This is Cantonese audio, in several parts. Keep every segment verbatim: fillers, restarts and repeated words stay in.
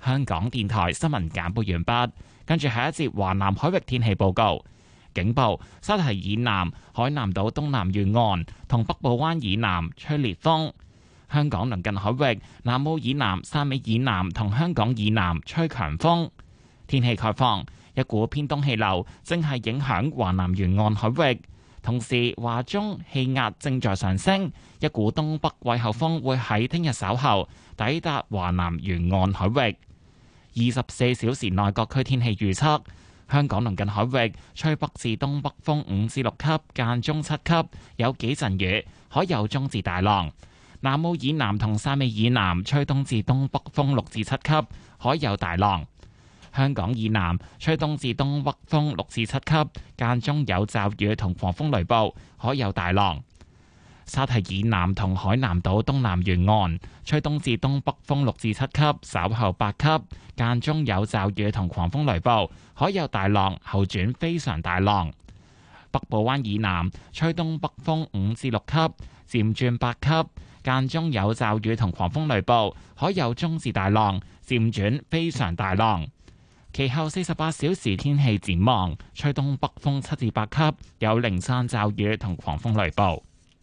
香港電台新聞簡報完畢，跟住下一節華南海域天氣報告。警報：沙堤以南、海南島東南沿岸同北部灣以南吹烈風。香港鄰近海域、南澳以南、汕尾以南同香港以南吹強風。天氣概況：一股偏東氣流正係影響華南沿岸海域，同時華中氣壓正在上升，一股東北季候風會喺聽日稍後抵達華南沿岸海域。二十四小時內各區天氣預測。香港鄰近海域吹北至東北風五至六級，間中七級，有幾陣雨，海有中至大浪。南澳以南同汕尾以南吹東至東北風六至七級，海有大浪。香港以南吹東至東北風六至七級，間中有驟雨同狂風雷暴，海有大浪。沙堤以南同海南島東南沿岸吹東至東北風六至七級，稍後八級，間中有驟雨同狂風雷暴，海有大浪，後轉非常大浪。北部灣以南吹東北風五至六級，漸轉八級，間中有驟雨同狂風雷暴，海有中至大浪，漸轉非常大浪。其後四十八小時天氣展望，吹東北風七至八級，有零散驟雨同狂風雷暴。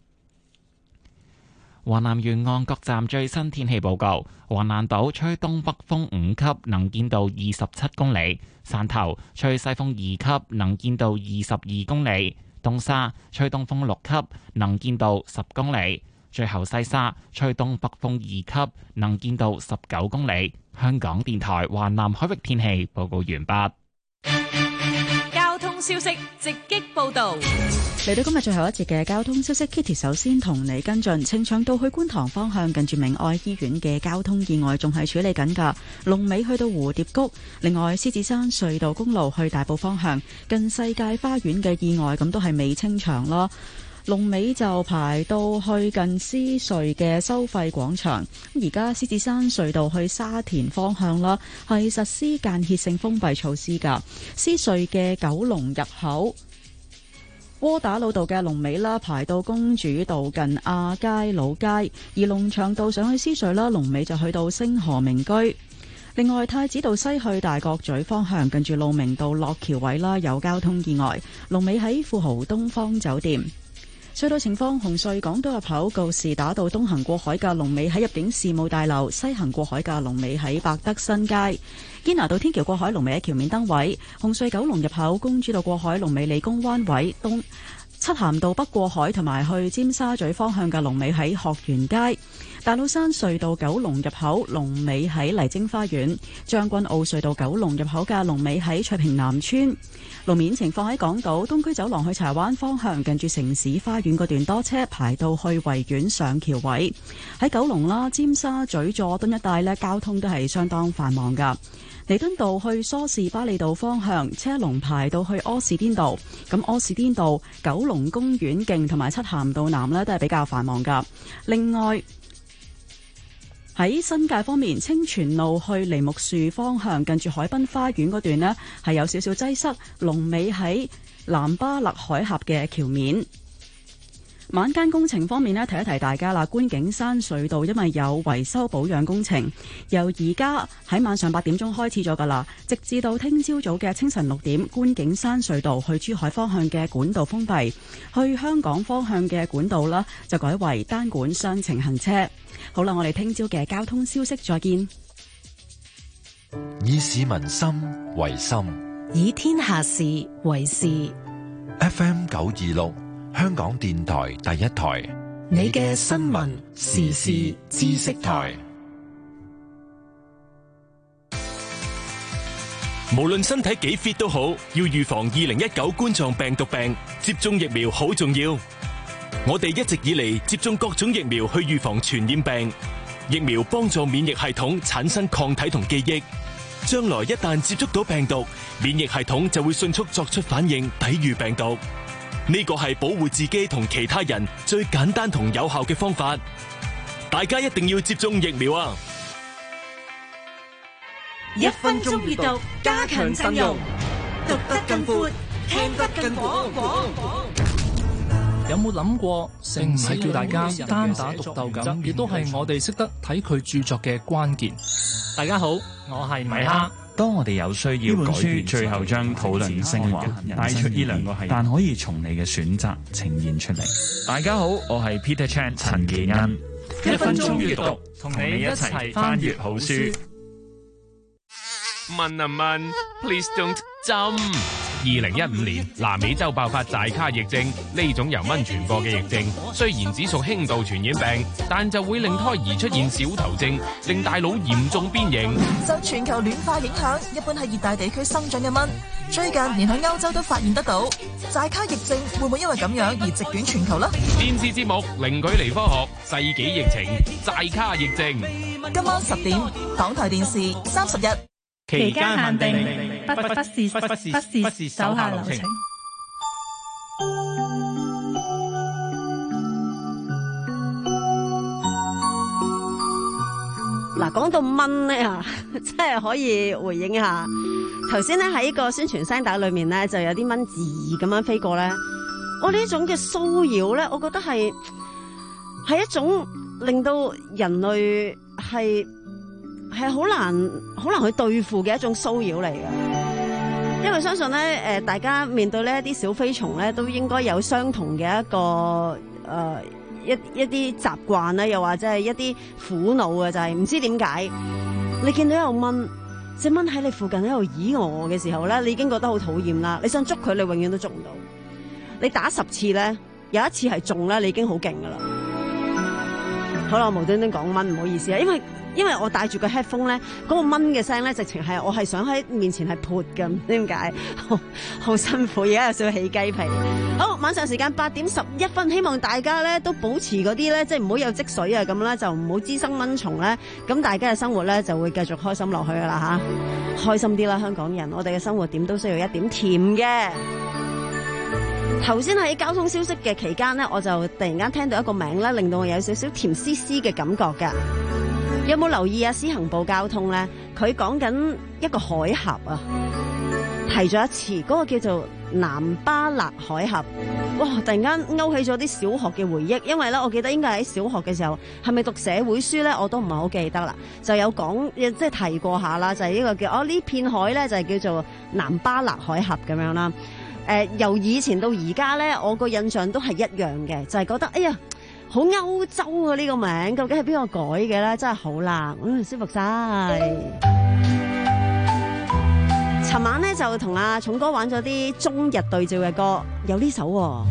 華南沿岸各站最新天氣報告：橫瀾島吹東北風五級，能見度二十七公里；汕頭吹西風二級，能見度二十二公里；東沙吹東風六級，能見度十公里；最後西沙吹東北風二級，能見度十九公里。香港電台華南海域天氣報告完畢。 交通消息直擊報道。 嚟到今日最後一節嘅交通消息 ，Kitty 首先同你跟進，青昌道去觀塘方向近住明愛醫院嘅交通意外仲係處理緊㗎，龍尾去到蝴蝶谷。另外，獅子山隧道公路去大埔方向近世界花園嘅意外咁都係未清場咯。龍尾就排到去近獅隧嘅收費廣場。而家獅子山隧道去沙田方向啦，係實施間歇性封閉措施㗎。獅隧嘅九龍入口、窩打老道嘅龍尾啦，排到公主道近亞皆老街；而龍翔道上去獅隧啦，龍尾就去到星河名居。另外，太子道西去大角咀方向近住路明道落橋位啦，有交通意外，龍尾喺富豪東方酒店。隧道情況：紅隧港島入口告士打道東行過海嘅龍尾喺入境事務大樓，西行過海嘅龍尾喺百德新街。堅拿道天橋過海龍尾喺橋面燈位。紅隧九龍入口公主道過海龍尾理工灣位。東漆咸道北過海同埋去尖沙咀方向嘅龍尾喺學園街。大老山隧道九龍入口龍尾喺麗晶花園。將軍澳隧道九龍入口嘅龍尾喺翠屏南村。路面情況喺港島東區走廊去柴灣方向近住城市花園嗰段多車排到去維園上橋位。喺九龍啦，尖沙咀佐敦一帶呢，交通都係相當繁忙噶。彌敦道去梳士巴利道方向車龍排到去柯士甸道，咁柯士甸道、九龍公園徑同埋漆咸道南呢，都係比較繁忙噶。另外喺新界方面，清泉路去梨木樹方向近住海濱花園嗰段呢，係有少少擠塞，龍尾喺南巴勒海峽嘅橋面。晚間工程方面呢，提一提大家啦，觀景山隧道因為有維修保養工程，由而家喺晚上八點鐘開始咗噶啦，直至到聽朝早嘅清晨六點，觀景山隧道去珠海方向嘅管道封閉，去香港方向嘅管道啦就改為單管雙程行車。好啦，我哋聽朝嘅交通消息再見。 以市民心為心， 以天下事為事。 F M 九二六香港電台第一台， 你嘅新聞時事知識台。 無論身體幾 fit 都好，要預防二零一九冠狀病毒病，接種疫苗好重要。我哋一直以嚟接種各種疫苗去預防傳染病，疫苗幫助免疫系統產生抗體同記憶，將來一旦接觸到病毒，免疫系統就會迅速作出反應，抵禦病毒。呢個係保護自己同其他人最簡單同有效嘅方法，大家一定要接種疫苗啊！ 一分鐘閱讀，加強陣容，讀得更闊，聽得更廣。 有冇諗過，並唔係叫大家單打獨鬥咁，亦都係我哋識得睇佢著作嘅關鍵。大家好，我係米哈。 當我哋有需要改變，最後將討論升華，帶出呢兩個係，但可以從你嘅選擇呈現出嚟。大家好，我係 Peter Chan 陳健恩。 一分鐘閱讀，同你一齊翻閱好書。 問啊問 ，Please don't 針。二零一五年南美洲爆發寨卡疫症，呢種由蚊傳播嘅疫症，雖然只屬輕度傳染病，但就會令胎兒出現小頭症，令大腦嚴重變形。 受全球暖化影響，一般喺熱帶地區生長嘅蚊，最近連喺歐洲都發現得到。寨卡疫症會唔會因為咁樣而席捲全球呢？ 電視節目零距離科學，世紀疫情，寨卡疫症。 今晚十點，港台電視三十一。 期間限定，不不是不是不是手下留情。 嗱，講到蚊咧啊，真係可以回應一下。頭先咧喺個宣傳聲帶裏面咧，就有啲蚊字咁樣飛過咧。我呢種嘅騷擾咧，我覺得係係一種令到人類係。係好難好難去對付嘅一種騷擾嚟嘅，因為相信咧，誒，大家面對呢一啲小飛蟲咧，都應該有相同嘅一個誒、呃、一一啲習慣啦，又或者係一啲苦惱嘅，就係、是、唔知點解，你見到有蚊，隻蚊喺你附近喺度咦我嘅時候咧，你已經覺得好討厭啦，你想捉佢，你永遠都捉唔到，你打十次咧，有一次係中啦，你已經好勁噶啦。好啦，我無端端講蚊，唔好意思啊，因為。因為我戴住個 headphone 咧，嗰個蚊嘅聲咧，直情係我係想喺面前係潑嘅，唔知點解，好好辛苦，而家有少少起雞皮。好，晚上時間八點十一分，希望大家咧都保持嗰啲咧，即係唔好有積水啊咁啦，就唔好滋生蚊蟲咧，咁大家嘅生活咧就會繼續開心落去噶啦吓，開心啲啦，香港人，我哋嘅生活點都需要一點甜嘅。頭先喺交通消息嘅期間咧，我就突然間聽到一個名咧，令到我有少少甜絲絲嘅感覺噶。有冇留意啊？施行部交通咧，佢講緊一個海峽啊，提咗一次，嗰、那個叫做南巴勒海峽。哇！突然間勾起咗啲小學嘅回憶，因為咧，我記得應該喺小學嘅時候，係咪讀社會書咧？我都唔係好記得啦。就有講，即係提過下啦，就係、是、呢個叫哦呢片海咧，就係、是、叫做南巴勒海峽咁樣啦。誒、呃，由以前到而家咧，我個印象都係一樣嘅，就係、是、覺得哎呀〜好歐洲啊！呢、這個名究竟係邊個改嘅咧？真係好啦，嗯，舒服晒。尋晚咧就同阿重哥玩咗啲中日對照嘅歌，有呢首、啊。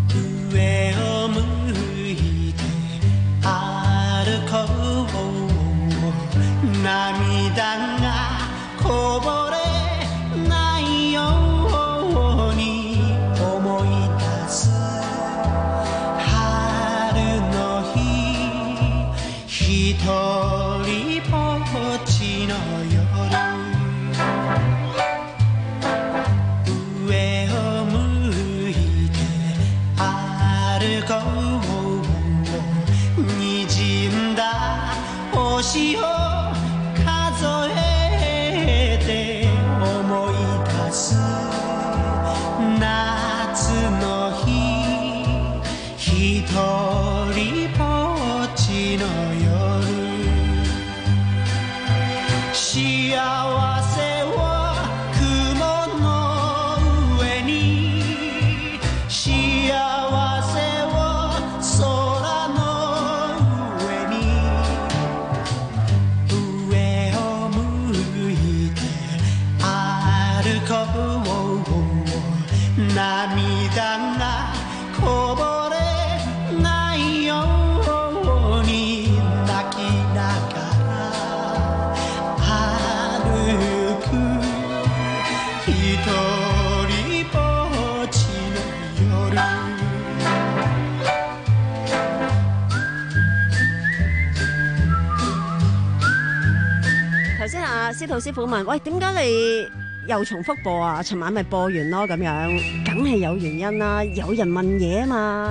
司徒師傅問：喂，點解你又重複播啊？尋晚咪播完咯，咁樣梗係有原因啦。有人問嘢啊嘛。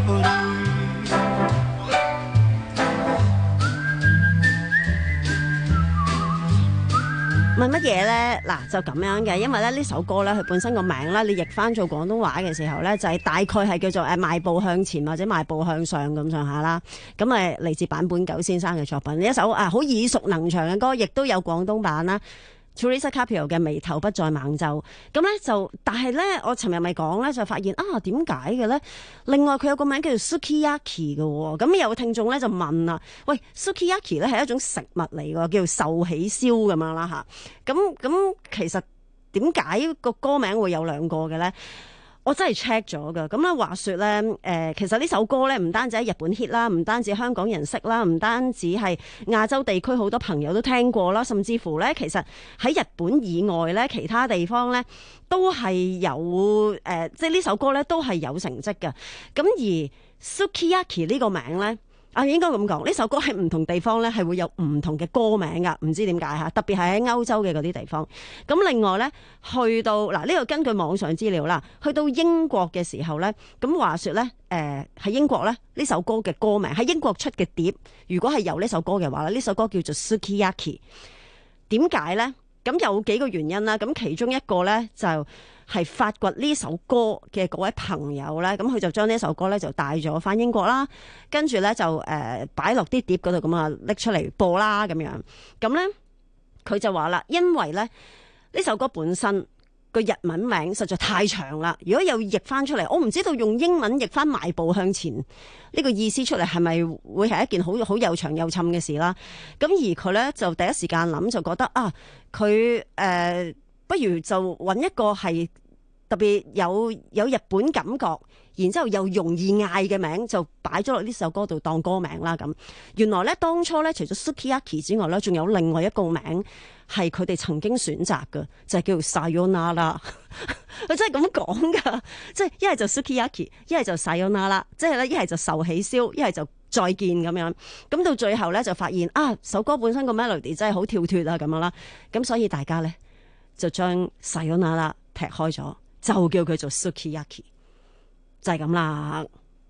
問乜嘢咧？嗱，就咁樣嘅，因為咧呢首歌咧，佢本身個名咧，你譯翻做廣東話嘅時候咧，就係、是、大概係叫做誒邁步向前或者邁步向上咁上下啦。咁誒嚟自坂本九先生嘅作品，呢一首啊好耳熟能詳嘅歌，亦都有廣東版啦。Teresa Carpio 嘅眉頭不再猛皺，咁咧就，但係咧，我尋日咪講咧，就發現啊，點解嘅咧？另外佢有個名叫做 Sukiyaki 嘅喎，咁有個聽眾咧就問啦，喂 Sukiyaki 咧係一種食物嚟㗎，叫做壽喜燒咁樣啦吓，咁咁其實點解個歌名會有兩個嘅咧？我真係 check 咗噶，咁咧話說咧，誒、呃，其實呢首歌咧唔單止喺日本 hit 啦，唔單止香港人識啦，唔單止係亞洲地區好多朋友都聽過啦，甚至乎咧，其實喺日本以外咧，其他地方咧都係有誒、呃，即係呢首歌咧都係有成績嘅。咁而 Sukiyaki 呢個名咧。啊，應該咁講，呢首歌喺唔同地方咧係會有唔同嘅歌名噶，唔知點解嚇，特別係喺歐洲嘅嗰啲地方。咁另外咧，去到嗱呢個根據網上資料啦，去到英國嘅時候咧，咁話說咧，誒、呃、喺英國咧呢首歌嘅歌名喺英國出嘅碟，如果係有呢首歌嘅話咧，呢首歌叫做 Sukiyaki。點解咧？咁有幾個原因啦。咁其中一個咧就係發掘呢首歌嘅嗰位朋友咧，咁佢就將呢首歌咧就帶咗翻英國啦，跟住咧就誒擺落啲碟嗰度咁啊拎出嚟播啦咁樣。咁咧佢就話啦，因為咧呢首歌本身個日文名實在太長啦，如果有譯翻出嚟，我唔知道用英文譯翻邁步向前呢個意思出嚟係咪會係一件好好又長又沉嘅事啦。咁而佢咧就第一時間諗就覺得啊，佢誒、呃、不如就揾一個係特別有有日本感覺，然之後又容易嗌嘅名，就擺咗落呢首歌度當歌名啦。咁原來咧當初咧除咗 Sukiyaki 之外咧，仲有另外一個名係佢哋曾經選擇嘅，就係、是、叫做 Sayonara。佢真係咁講噶，即係一係就 Sukiyaki， 一係就 Sayonara， 即係咧一係就壽喜燒，一係就再見咁樣。咁到最後咧就發現啊，首歌本身個 melody 真係好跳脫啊咁樣啦。咁所以大家咧就將 Sayonara 劈開咗，就叫佢做 Sukiyaki， 就係咁啦。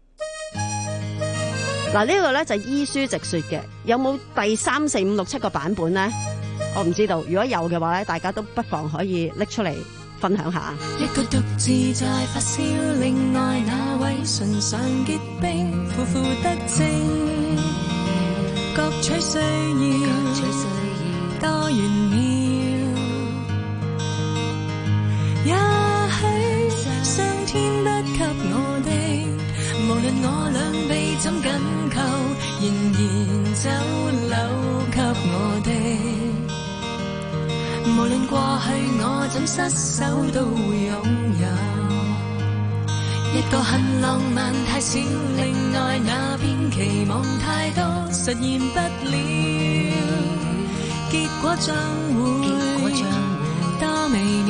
嗱、這、呢個咧就係依書直說嘅，有冇第三四五六七個版本咧？我唔知道，如果有嘅話咧，大家都不妨可以拎出嚟分享下。 一個獨自在發燒，另外那位唇上結冰，苦苦得正，各取需要，多炫妙。也許上天不給我的，無論我兩臂怎緊扣，仍然走漏給我的。無論過去我怎失手都會擁有，一個很浪漫太少，另外那邊期望太多，實現不了，結果將會多微妙。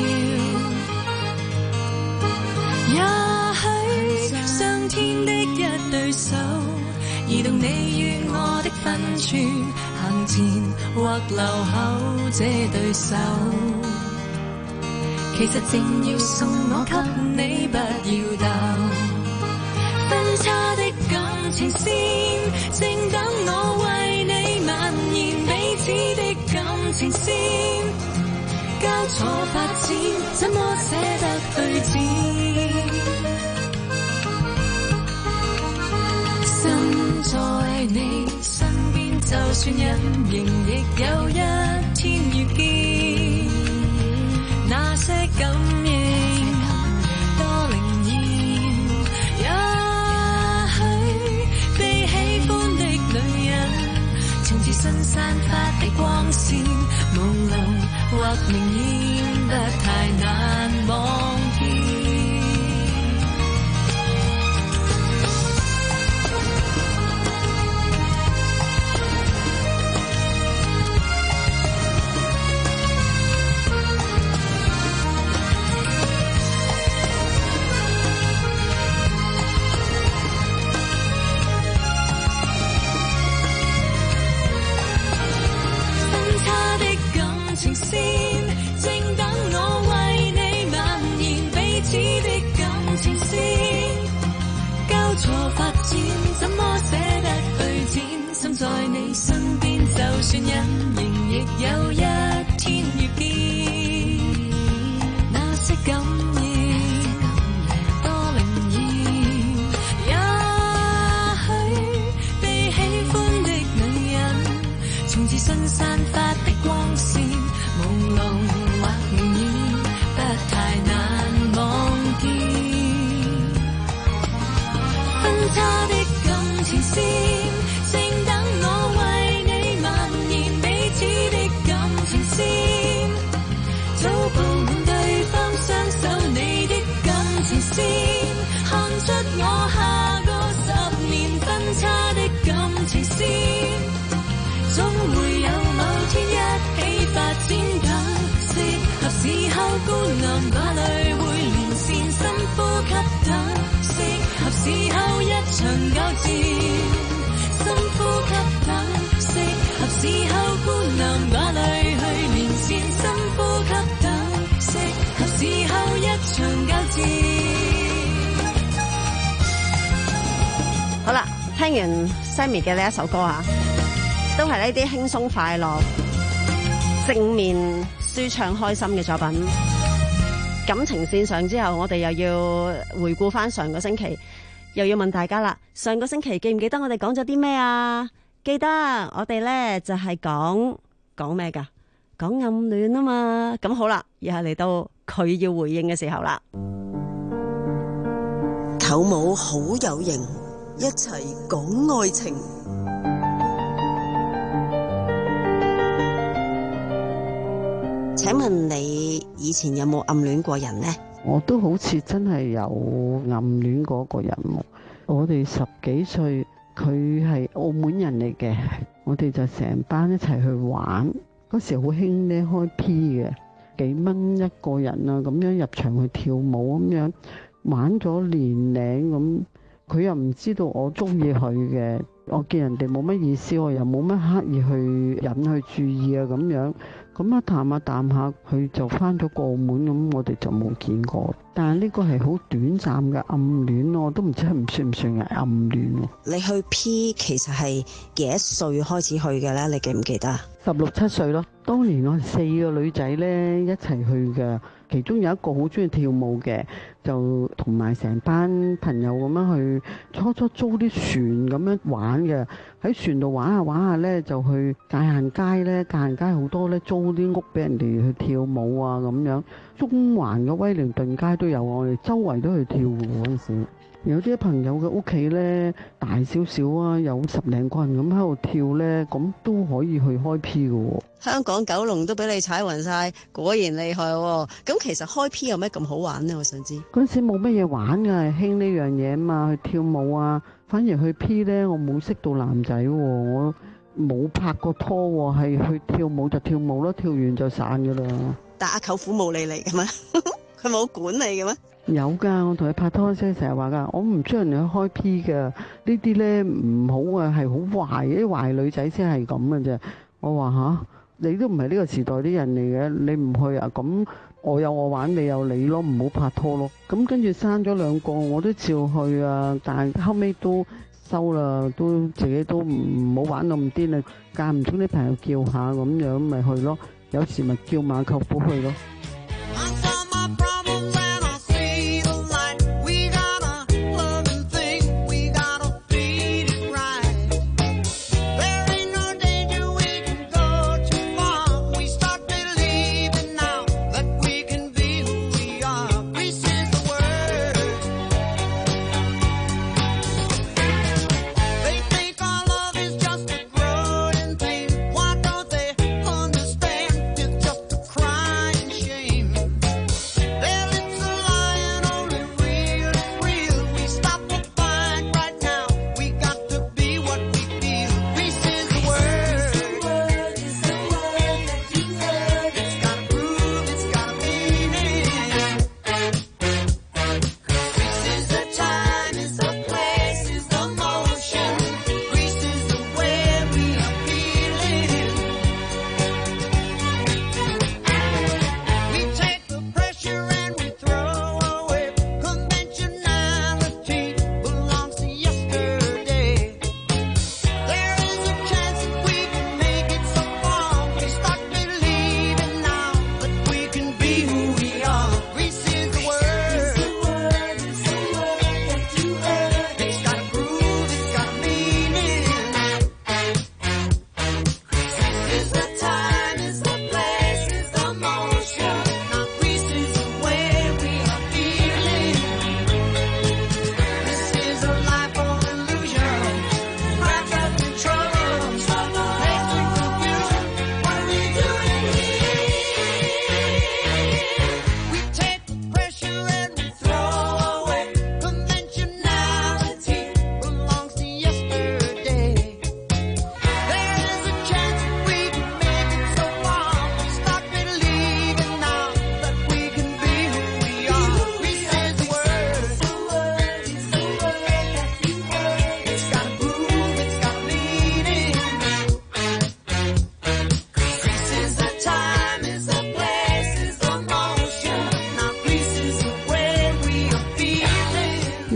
也許上天的一對手，移動你與我的分寸，行前或留後這對手，其實正要送我給你，不要鬥。分叉的感情線，正等我為你蔓延，彼此的感情線，交錯發展，怎麼捨得對戰？身在你身邊，就算隱形，亦有一天遇見。那些感應多靈驗，也許被喜歡的女人，從自身散發的光線，朦朧或明豔，不太難望見。情線，正等我為你蔓延， 錯發展，怎麼捨得去剪？心在你身邊，就算隱形，亦有一天遇見。那些感應多靈驗，也許被喜歡的女人，從自信散發的光線，朦朧或明豔，不太難望見。分叉的感情線，正等我為你蔓延彼此的感情線，早佈滿對方雙手你的感情線，看出我下個十年分叉的感情線，總會有某天一起發展等，適合時候孤男寡女會連線深呼吸等，適合時候一場交戰，深呼吸等，適合時候孤男寡女去連線深呼吸等，適合時候一場交戰。 好啦，聽完 Sammy 嘅呢一首歌啊，都係呢啲輕鬆快樂、正面舒暢開心嘅作品。感情線上之後，我哋又要回顧翻上個星期，又要問大家啦。上個星期記唔記得我哋講咗啲咩啊？記得我哋咧就係講講咩噶？講暗戀啊嘛。咁好啦，又係嚟到佢要回應嘅時候啦。 舅母好有型，一齊講愛情。請問你以前有冇暗戀過人呢？ 我都好似真係有暗戀過個人喎。我哋十幾歲，佢係澳門人嚟嘅，我哋就成班一齊去玩。嗰時好興呢開 P 嘅，幾蚊一個人啊，咁樣入場去跳舞咁樣玩咗年零咁。佢又唔知道我中意佢嘅，我見人哋冇乜意思，我又冇乜刻意去引佢注意啊咁樣。咁啊談下談下，佢就翻咗過澳門，咁我哋就冇見過。但係呢個係好短暫嘅暗戀，我都唔知係唔算唔算係暗戀。 你去 P 其實係幾多歲開始去嘅呢？你記唔記得？ 十六七歲咯。當年我係四個女仔呢一齊去嘅，其中有一個好中意跳舞嘅，就同埋成班朋友咁樣去，初初租啲船咁樣玩嘅，喺船度玩下玩下呢，就去界限街呢，界限街好多呢，租啲屋俾人哋去跳舞啊咁樣。中環嘅威靈頓街都有，我哋周圍都去跳嘅嗰陣時。有啲朋友嘅屋企呢，大少少啊，有十零個人咁喺度跳呢，咁都可以去開 P 嘅。 香港九龍都俾你踩勻晒，果然厲害喎！咁其實開 P 有咩咁好玩呢？我想知。 嗰陣時冇乜嘢玩㗎，興呢樣嘢嘛，去跳舞啊。反而去 P 呢，我冇識到男仔喎，我冇拍過拖喎，係去跳舞就跳舞咯，跳完就散㗎啦。 但阿舅父冇理你嘅咩？佢冇管你嘅咩？ 有㗎，我同佢拍拖嗰陣成日話㗎，我唔中意人哋去開 P 㗎，呢啲咧唔好啊，係好壞，啲壞女仔先係咁嘅啫。我話吓，你都唔係呢個時代啲人嚟嘅，你唔去啊？咁我有我玩，你有你咯，唔好拍拖咯。咁跟住生咗兩個，我都照去啊，但係後尾都收啦，都自己都唔好玩到咁癲啦，間唔中啲朋友叫下咁樣咪去咯，有時咪叫埋舅父去咯。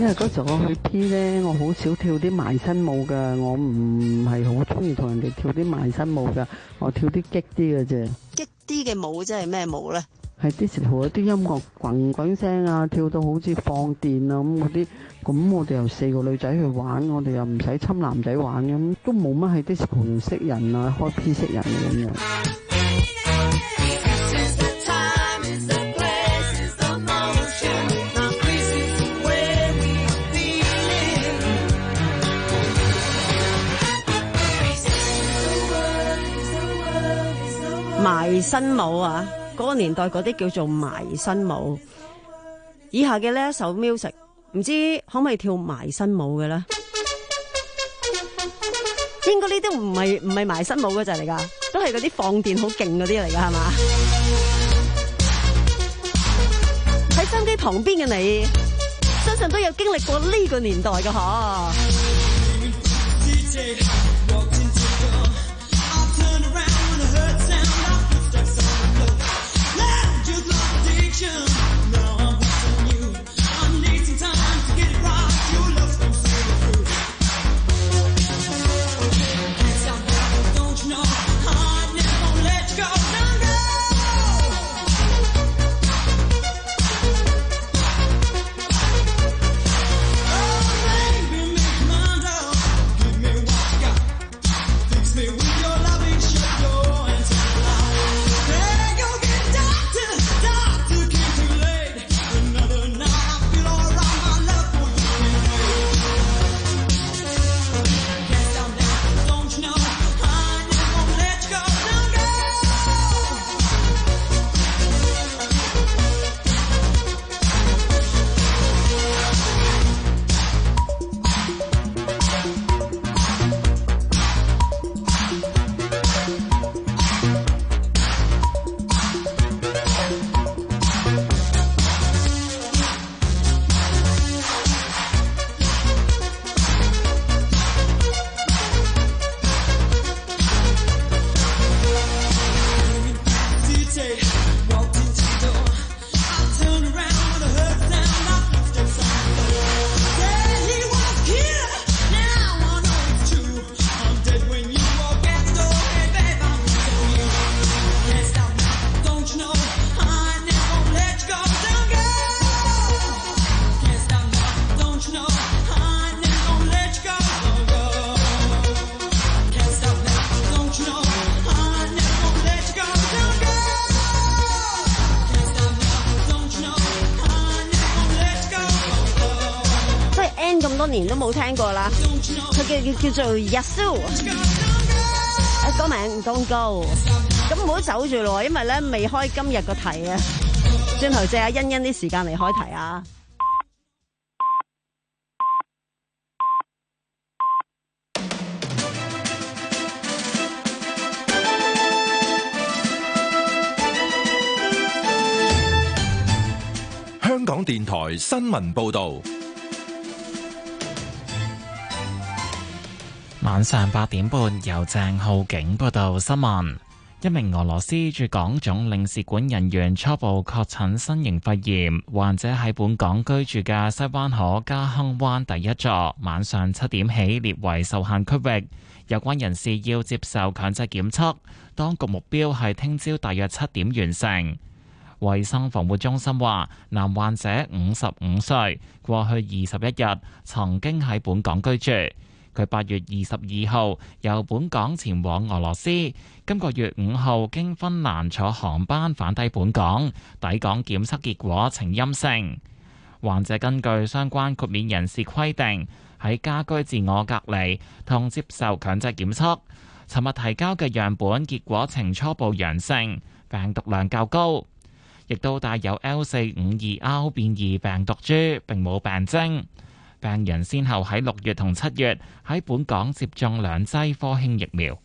為嗰時我去 P 咧，我好少跳啲埋身舞噶，我唔係好中意同人哋跳啲埋身舞噶，我跳啲激啲嘅啫。 激啲嘅舞即係咩舞咧？ 係 disco 啲音樂滾滾聲啊，跳到好似放電啊咁嗰啲，咁我哋又四個女仔去玩，我哋又唔使侵男仔玩咁，都冇乜喺 disco 識人啊，開 P 識人咁樣。 埋身舞啊，嗰、那個年代嗰啲叫做埋身舞。以下嘅呢一首 music， 唔知可唔可以跳埋身舞嘅咧？應該呢啲唔係唔係埋身舞嗰隻嚟噶，都係嗰啲放電好勁嗰啲嚟噶，係嘛？喺收音機旁邊嘅你，相信都有經歷過呢個年代嘅嗬。年都冇聽過啦，佢叫叫做 Yasu， 歌名 Don't Go， 咁唔好走住咯，因為咧未開今日個題啊，轉頭借阿欣欣啲時間嚟開題啊。 香港電台新聞報道。 晚上八點半，由鄭浩景報道新聞。一名俄羅斯駐港總領事館人員初步確診新型肺炎，患者喺本港居住嘅西灣河嘉亨灣第一座，晚上七點起列為受限區域。有關人士要接受強制檢測，當局目標係聽朝大約七點完成。衛生防護中心話，男患者五十五歲，過去二十一日曾經喺本港居住。佢八月二十二號由本港前往俄羅斯，今個月五號經芬蘭坐航班返抵本港，抵港檢測結果呈陰性。患者根據相關豁免人士規定，喺家居自我隔離同接受強制檢測。尋日提交嘅樣本結果呈初步陽性，病毒量較高，亦都帶有 L 四五二 R 變異病毒株，並冇病徵。病人先後喺六月同七月喺本港接種兩劑科興疫苗。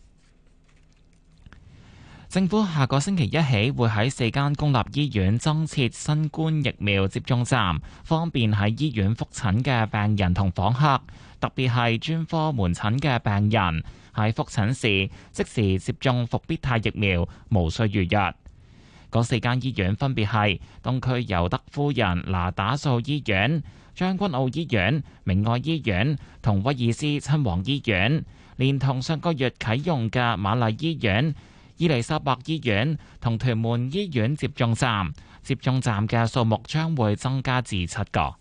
政府下個星期一起會喺四間公立醫院增設新冠疫苗接種站，方便喺醫院覆診嘅病人同訪客，特別係專科門診嘅病人喺覆診時即時接種復必泰疫苗，無需預約。 嗰四間醫院分別係東區尤德夫人那打素醫院、將軍澳醫院、明愛醫院同威爾斯親王醫院，連同上個月啟用嘅瑪麗醫院、伊利沙伯醫院同屯門醫院接種站，接種站嘅數目將會增加至七個。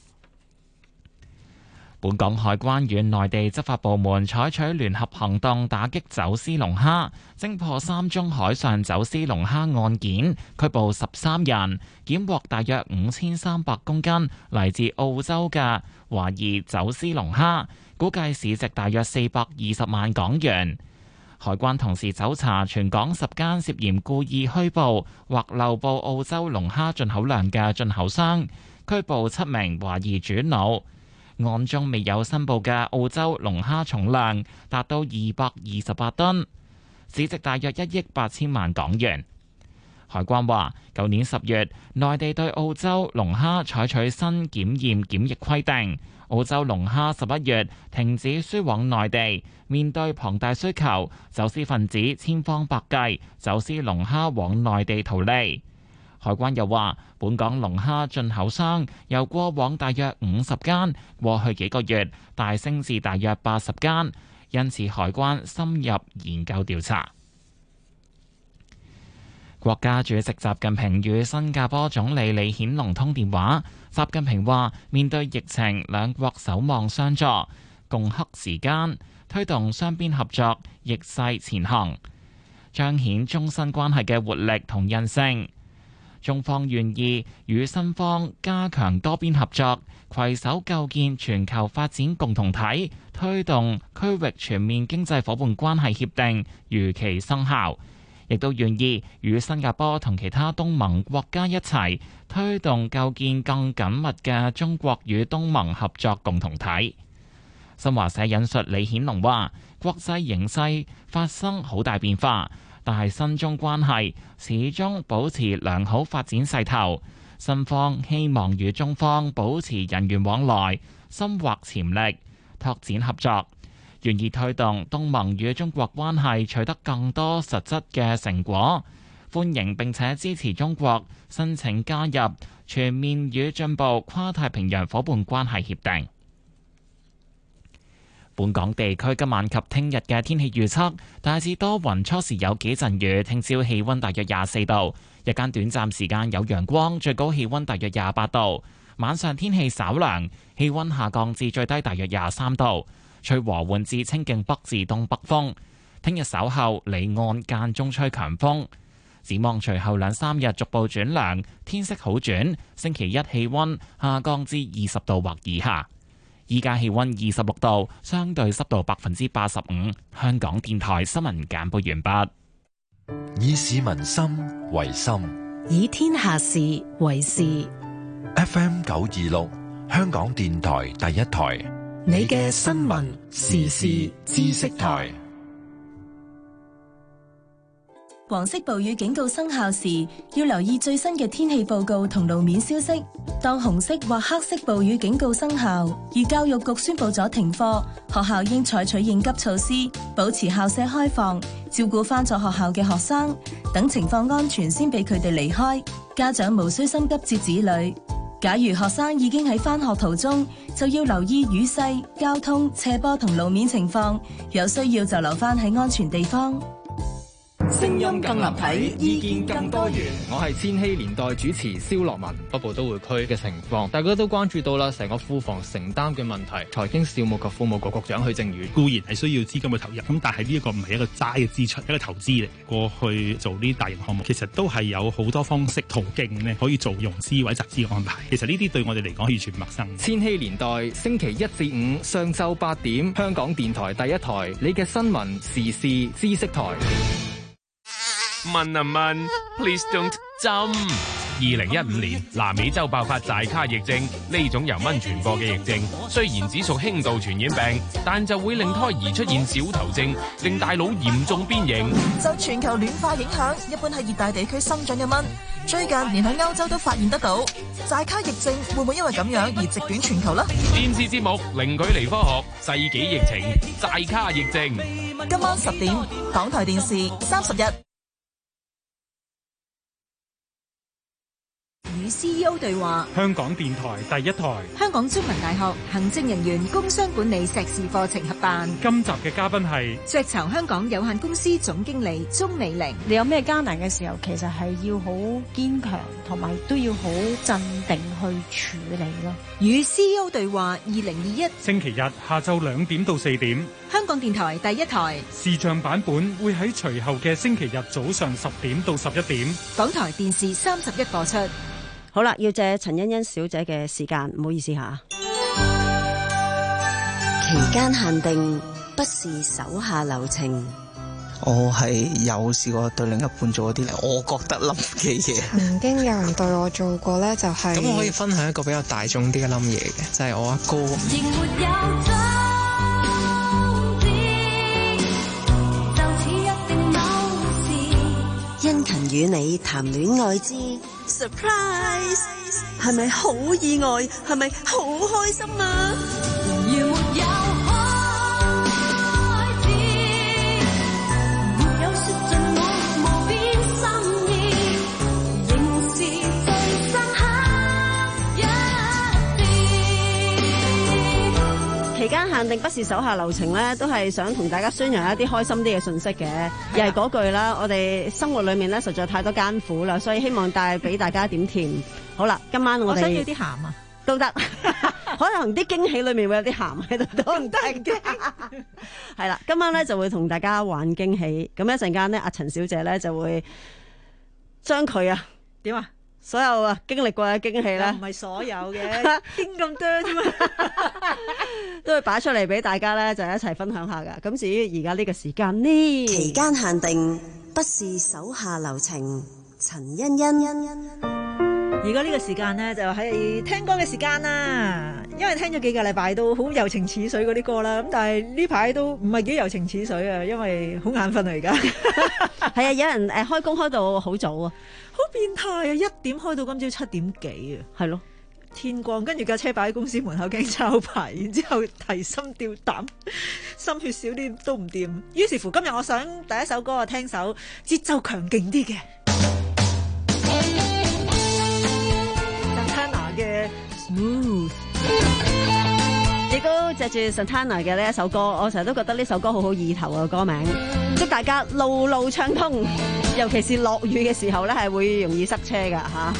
本港海關與內地執法部門採取聯合行動，打擊走私龍蝦，偵破三宗海上走私龍蝦案件，拘捕十三人，檢獲大約五千三百公斤嚟自澳洲嘅懷疑走私龍蝦，估計市值大約四百二十萬港元。海關同時搜查全港十間涉嫌故意虛報或漏報澳洲龍蝦進口量嘅進口商，拘捕七名懷疑主腦。案中未有申報嘅澳洲龍蝦重量達到二百二十八噸，市值大約一億八千萬港元。海關話，舊年十月，內地對澳洲龍蝦採取新檢驗檢疫規定，澳洲龍蝦十一月停止輸往內地。面對龐大需求，走私分子千方百計走私龍蝦往內地圖利。海關又話，本港龍蝦進口商由過往大約五十間，過去幾個月大升至大約八十間，因此海關深入研究調查。國家主席習近平與新加坡總理李顯龍通電話，習近平話：面對疫情，兩國守望相助，共克時艱，推動雙邊合作逆勢前行，彰顯中新關係嘅活力同韌性。中方願意與新方加強多邊合作，攜手構建全球發展共同體，推動區域全面經濟夥伴關係協定如期生效。亦都願意與新加坡同其他東盟國家一齊推動構建更緊密嘅中國與東盟合作共同體。新華社引述李顯龍話：國際形勢發生好大變化，但係新中關係始終保持良好發展勢頭。新方希望與中方保持人員往來，深挖潛力，拓展合作。願意推動東盟與中國關係取得更多實質嘅成果，歡迎並且支持中國申請加入全面與進步跨太平洋夥伴關係協定。本港地區今晚及聽日嘅天氣預測大致多雲，初時有幾陣雨，聽朝氣溫大約廿四度，日間短暫時間有陽光，最高氣溫大約廿八度。晚上天氣稍涼，氣溫下降至最低大約廿三度。吹和緩至清勁北至東北風，聽日稍後離岸間中吹強風。展望隨後兩三日逐步轉涼，天色好轉。星期一氣溫下降至二十度或以下。依家氣溫二十六度，相對濕度百分之八十五。香港電台新聞簡報完畢。 以市民心為心， 以天下事為事。 F M 九二六，香港電台第一台。 你嘅新聞時事知識台。 黃色暴雨警告生效時，要留意最新嘅天氣報告同路面消息。當紅色或黑色暴雨警告生效，而教育局宣布咗停課，學校應採取應急措施，保持校舍開放，照顧返咗學校嘅學生，等情況安全先俾佢哋離開。家長無需心急接子女。假如學生已經喺返學途中，就要留意雨勢、交通、斜坡同路面情況，有需要就留返喺安全地方。 聲音更立體，意見更多元。我係千禧年代主持蕭樂文。北部都會區嘅情況，大家都關注到啦，成個庫房承擔嘅問題。財經事務及庫務局局長許正宇， 固然係需要資金嘅投入，咁但係呢一個唔係一個齋嘅支出，一個投資嚟。過去做呢啲大型項目，其實都係有好多方式途徑咧，可以做融資或者集資嘅安排。其實呢啲對我哋嚟講完全唔陌生。 千禧年代星期一至五上晝八點，香港電台第一台，你嘅新聞時事知識台。 問啊問 ，Please don't 針。二零一五年南美洲爆發寨卡疫症，呢種由蚊傳播嘅疫症，雖然只屬輕度傳染病，但就會令胎兒出現小頭症，令大腦嚴重變形。 受全球暖化影響，一般喺熱帶地區生長嘅蚊，最近連喺歐洲都發現得到。寨卡疫症會唔會因為咁樣而席捲全球呢？ 電視節目零距離科學，世紀疫情，寨卡疫症。 今晚十點，港台電視三十一。 與 C E O 對話。 香港電台第一台， 香港中文大學行政人員工商管理碩士課程合辦。 今集嘅嘉賓係雀巢香港有限公司總經理鍾美玲。 你有咩艱難嘅時候，其實係要好堅強，同埋都要好鎮定去處理咯。 與 C E O 對話二零二一， 星期日下晝兩點到四點， 香港電台第一台視像版本會喺隨後嘅星期日早上十點到十一點， 港台電視三十一播出。 好啦，要借陳欣欣小姐嘅時間，唔好意思吓。期間限定，不是手下留情。 我係有試過對另一半做一啲我覺得冧嘅嘢。 曾經有人對我做過咧，就係、是、 咁我可以分享一個比較大眾啲嘅冧嘢嘅，就係、是、我阿哥。 殷勤與你談戀愛之 surprise， 係咪好意外？係咪好開心啊？期間限定，不是手下留情咧，都係想同大家宣揚一啲開心啲嘅信息嘅，又係嗰句啦。我哋生活裏面咧實在太多艱苦啦，所以希望帶俾大家一點甜。好啦，今晚我哋我想要啲鹹啊， 都得，可能啲驚喜裏面會有啲鹹喺度都唔得嘅。係啦，今晚咧就會同大家玩驚喜，咁一陣間咧，阿陳小姐咧就會將佢啊點啊？所有啊經歷過嘅驚喜咧， 唔係所有嘅，邊咁多啫嘛， 都會擺出嚟俾大家咧，就一齊分享下噶。咁至於而家呢個時間呢，期間限定，不是手下留情，陳欣欣。 而家呢個時間呢，就係聽歌嘅時間啦，因為聽咗幾個禮拜都好柔情似水嗰啲歌啦，咁但係呢排都唔係幾柔情似水啊，因為好眼瞓啊而家。 係啊，有人誒開工開到好早啊， 好變態啊！一點開到今朝七點幾啊， 係咯， 天光，跟住架車擺喺公司門口驚抄牌，然之後提心吊膽，心血少啲都唔掂。於是乎今日我想第一首歌啊，聽首節奏強勁啲嘅。嘅 Smooth， 亦都借住 Santana 嘅呢一首歌，我成日都覺得呢首歌好好意頭啊，歌名，祝大家路路暢通，尤其是落雨嘅時候咧，係會容易塞車噶吓。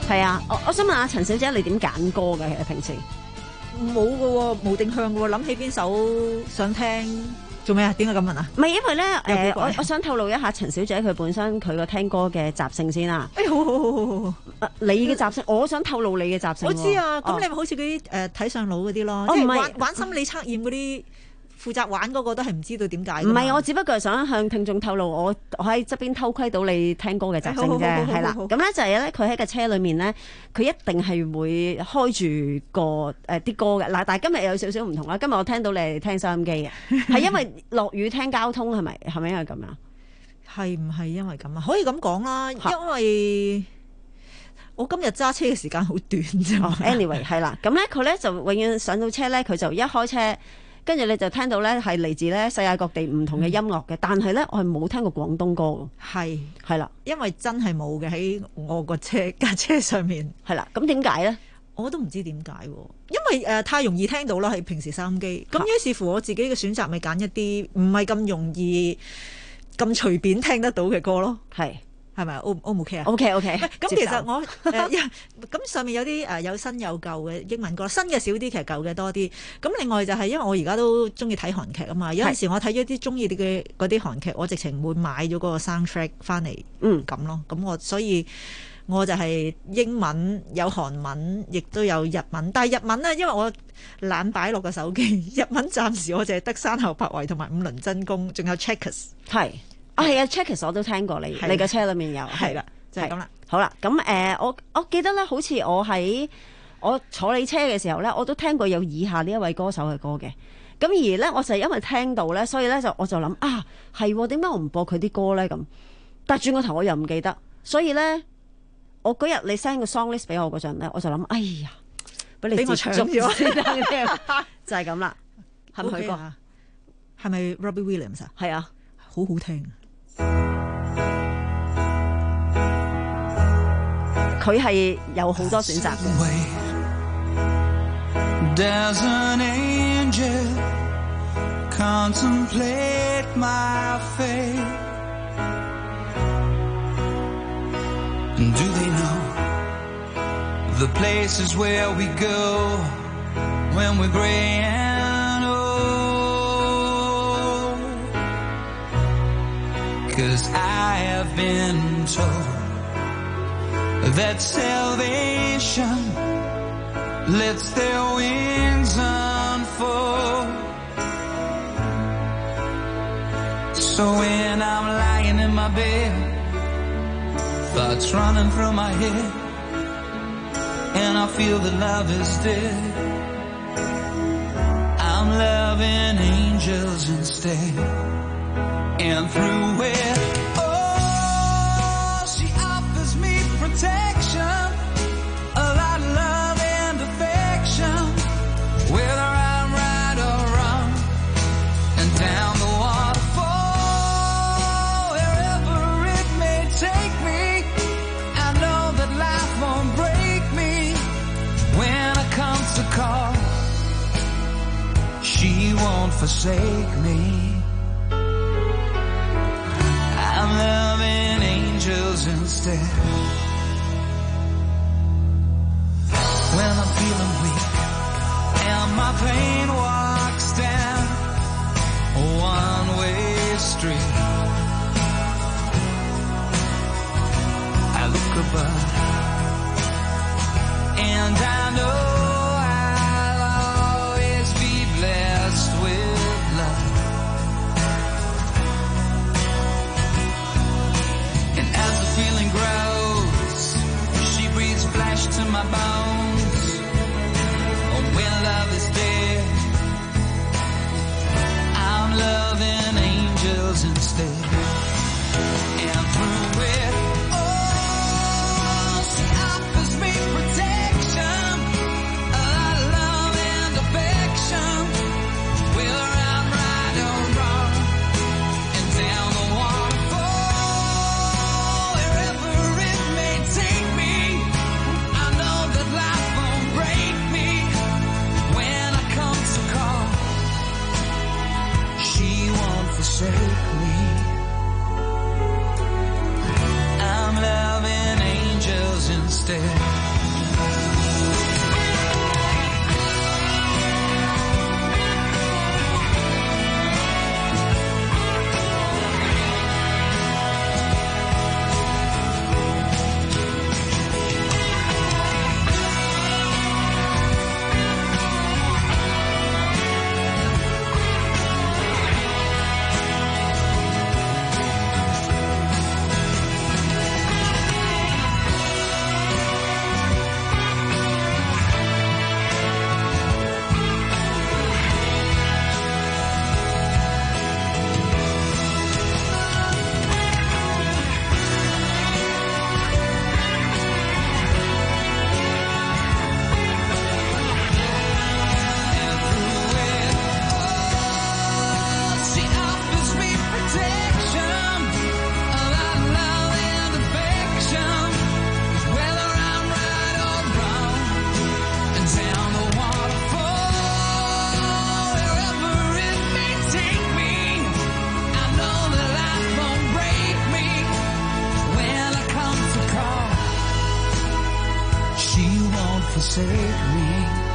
係啊，我我想問下陳小姐，你點揀歌嘅？其實平時冇嘅喎，冇定向嘅喎，諗起邊首想聽。做咩啊？點解咁問啊？ 唔係因為咧，誒、呃，我我想透露一下陳小姐佢本身佢個聽歌嘅習性先啦。 誒、哎，好好好好好， 啊、你嘅習性，我想透露你嘅習性。 我知啊，咁、哦、你咪好似嗰啲誒睇相佬嗰啲咯，即係玩玩心理測驗嗰啲。負責玩嗰個都係唔知道點解。唔係，我只不過係想向聽眾透露，我我喺側邊偷窺到你聽歌嘅習性啫，係啦。咁咧就係咧，佢喺個車裏面咧，佢一定係會開住個誒啲、呃、歌嘅。嗱，但係今日有少少唔同啦。今日我聽到你係聽收音機嘅，係因為落雨聽交通係咪？係咪因為咁樣？ 係唔係因為咁啊？可以咁講啦，因為我今日揸車嘅時間好短啫。 哦、anyway 係啦，咁咧佢咧就永遠上到車咧，佢就一開車。跟住你就聽到咧係嚟自咧世界各地唔同嘅音樂嘅，嗯、但係咧我係冇聽過廣東歌嘅。 係係啦， 因為真係冇嘅喺我個車架車上面。 係啦，咁點解咧？ 我都唔知點解，因為誒、呃、太容易聽到啦，係平時收音機。咁於是乎我自己嘅選擇咪揀一啲唔係咁容易、咁隨便聽得到嘅歌咯。係。係咪 O O 唔 OK 啊 ？OK OK。 咁其實我誒，咁、呃、上面有啲誒有新有舊嘅英文歌，新嘅少啲，其實舊嘅多啲。咁另外就係因為我而家都中意睇韓劇啊嘛，有陣時我睇咗啲中意啲嘅嗰啲韓劇，我直情會買咗個 soundtrack 翻嚟，嗯咁咯。咁我所以我就係英文有韓文，亦都有日文。但係日文咧，因為我懶擺落個手機，日文暫時我淨係得山口百惠同埋五輪真弓，仲有 Checkers 係。啊，係啊 Checkers 我都聽過你，你嘅車裏面有，係啦， 就係咁啦。 好啦，咁誒、呃，我我記得咧，好似我喺我坐你車嘅時候咧，我都聽過有以下呢一位歌手嘅歌嘅。咁而咧，我就係因為聽到咧，所以咧就我就諗啊，係點解我唔播佢啲歌咧？咁，但係轉個頭我又唔記得，所以咧，我嗰日你 send 個 song list 俾我嗰陣咧，我就諗，哎呀，俾你我搶咗先得嘅，就係咁啦。係咪佢歌？ 係咪 Robbie Williams 啊？ 係啊， 好好聽。 佢係有好多選擇嘅。 Does an angel contemplate my fate? And do they know the places where we go when we're gray and old? 'Cause I have been told that salvation lets their wings unfold. So when I'm lying in my bed, thoughts running through my head, and I feel that love is dead, I'm loving angels instead. And through it protection, a lot of love and affection, whether I'm right or wrong, and down the waterfall, wherever it may take me, I know that life won't break me. When I come to call, she won't forsake me. I'm loving angels instead. When I'm feeling weak and my pain walks down a one-way street, I look above and I know I'll always be blessed with love. And as the feeling grows, she breathes flesh to my bones. When love is dead, I'm loving angels instead. And through it all, she offers me protection, a lot of love and affection, whether I'm right or wrong, and down the waterfall, wherever it may take me, I know that life won't break me. When I come to call, she won't forsake me. forsake me.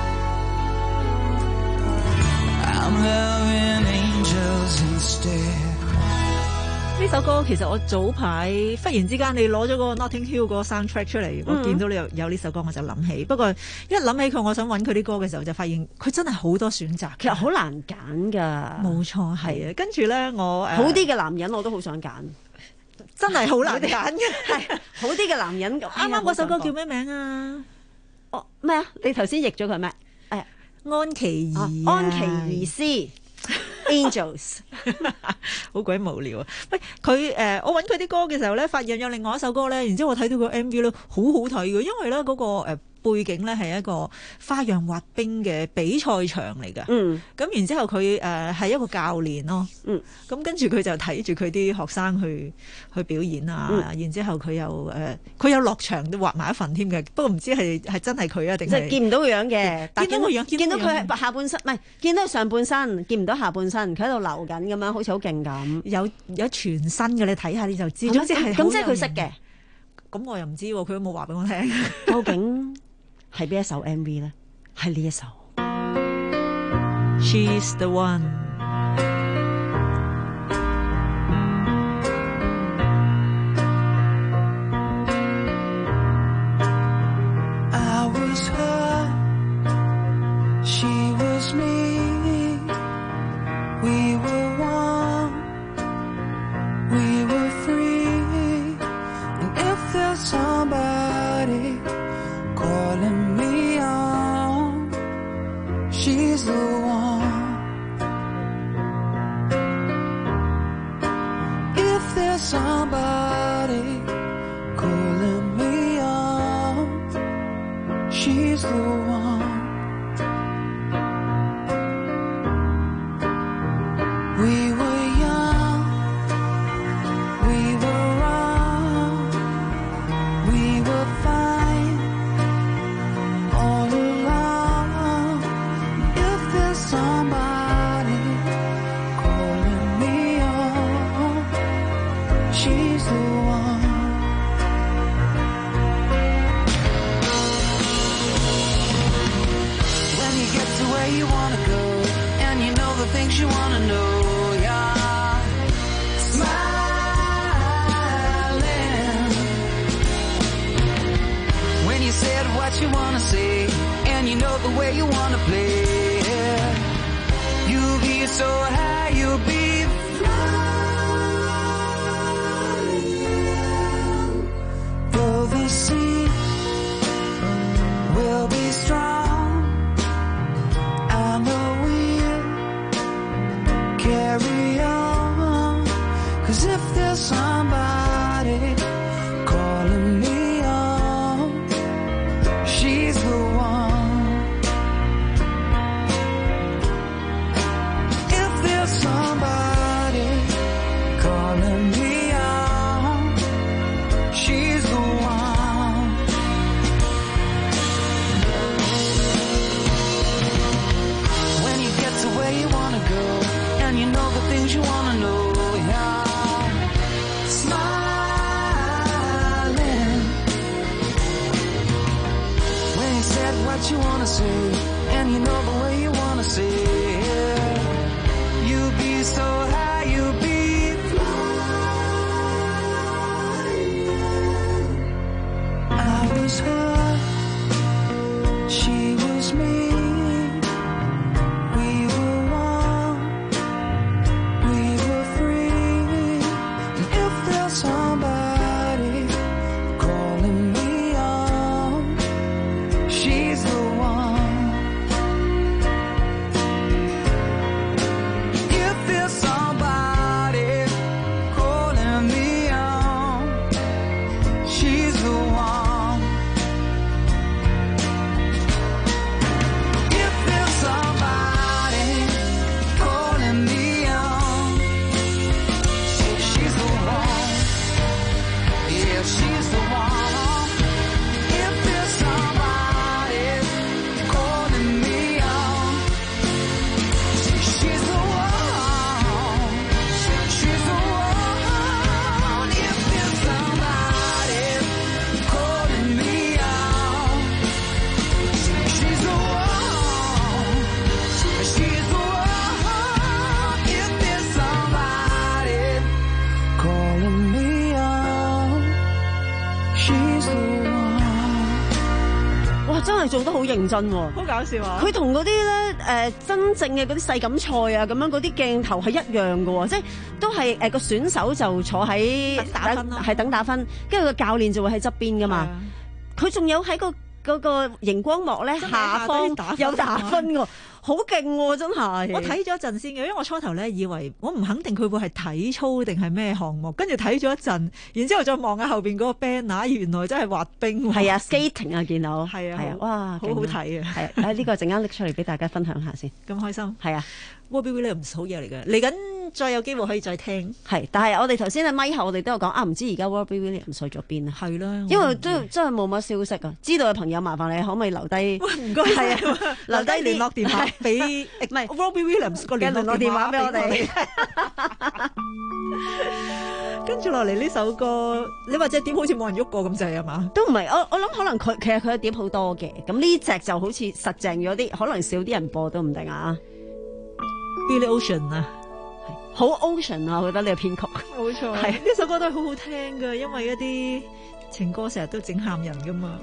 I'm loving angels instead. 呢首歌其實我早排忽然之間你攞咗個 Notting Hill 嗰個 soundtrack 出嚟，我見到你有有呢首歌我就諗起。不過一諗起佢，我想揾佢啲歌嘅時候，就發現佢真係好多選擇， 其實好難揀㗎。 冇錯，係啊。跟住咧，我好啲嘅男人我都好想揀， 真係好難揀嘅。 係好啲嘅男人。啱啱嗰首歌叫咩名啊？ 哦咩啊？你頭先譯咗佢咩？誒安琪兒， 安琪兒詩。Angels 好鬼無聊啊！喂，佢誒、呃，我揾佢啲歌嘅時候咧，發現有另外一首歌咧，然之後我睇到個 M V 咧，好好睇嘅，因為咧嗰、那個誒、呃、背景咧係一個花樣滑冰嘅比賽場嚟㗎。 嗯， 咁然之後佢誒係一個教練咯。 嗯， 咁跟住佢就睇住佢啲學生去去表演啊。嗯、然之後佢又誒，佢、呃、有落場都畫埋一份添嘅。不過唔知係係真係佢啊定係？ 即係見唔到個樣嘅，但見到個樣， 見到佢係下半身，唔係見到佢上半身，見唔到下半身，佢喺度流緊咁樣，好似好勁咁。 有有全身嘅，你睇下你就知。 總之係咁，即係佢識嘅。 咁我又唔知喎，佢都冇話俾我聽。 究竟係邊一首 M V 咧？係呢一首。 She's the one。 I was her, she was me. We were one, we were free. And if there's somebody calling me on, she's the one. If there's somebody calling me on, she's the one. We were young, we were wrong, we were fine all along. If there's somebody calling me on, she's the one. When you get to where you wanna go, and you know the things you wanna know, yeah. Smiling. When you said what you wanna say, and you know the way you wanna play, you'll be so high, you'll be flying. Though the sea will be strong, I know we'll carry on. 'Cause if there's somebody calling me on, she's the one. If there's somebody calling me on, she's the one. When you get to where you wanna go, and you know the things you wanna know, yeah. Smiling. When you said what you wanna say, and you know the way you wanna say it, you'll be so high, you'll be flying. I was her, she was me. We were one, we were free. And if there's somebody calling me on, she's the one. If there's somebody calling me on, she's the one. If there's somebody calling me on, she's the one. 真係做得好認真喎， 好搞笑啊！ 佢同嗰啲咧誒真正嘅嗰啲世錦賽啊，咁樣嗰啲鏡頭係一樣嘅喎，即係都係誒個選手就坐喺等打分咯， 係等打分，跟住個教練就會喺側邊噶嘛。佢仲有喺個嗰個熒光幕咧下方有打分喎。好勁喎！真係， 我睇咗一陣先嘅，因為我初頭咧以為我唔肯定佢會係體操定係咩項目，跟住睇咗一陣，然之後再望下後邊嗰個 banner，原來真係滑冰。 係啊 ，skating 啊，見到係啊， 係啊，哇， 好好睇啊！ 係啊，呢個陣間拎出嚟俾大家分享下先， 咁開心。 係啊 ，Robbie Williams 好嘢嚟嘅，嚟緊再有機會可以再聽。 係，但係我哋頭先喺咪後，我哋都有講啊，唔知而家 Robbie Williams 去咗邊啊？ 係啦， 因為都真係冇乜消息啊。知道嘅朋友麻煩你可唔可以留低？ 唔該，係啊，留低聯絡電話。俾唔係 Robbie Williams 個聯絡電話俾我哋。跟住落嚟呢首歌，你話隻碟好似冇人喐過咁滯係嘛？ 都唔係，我我諗可能佢其實佢嘅碟好多嘅，咁呢隻就好似實淨咗啲，可能少啲人播都唔定啊。 Billy Ocean 啊， 好 Ocean 啊，我覺得呢個編曲冇錯，係呢首歌都係好好聽㗎，因為一啲情歌成日都整喊人㗎嘛。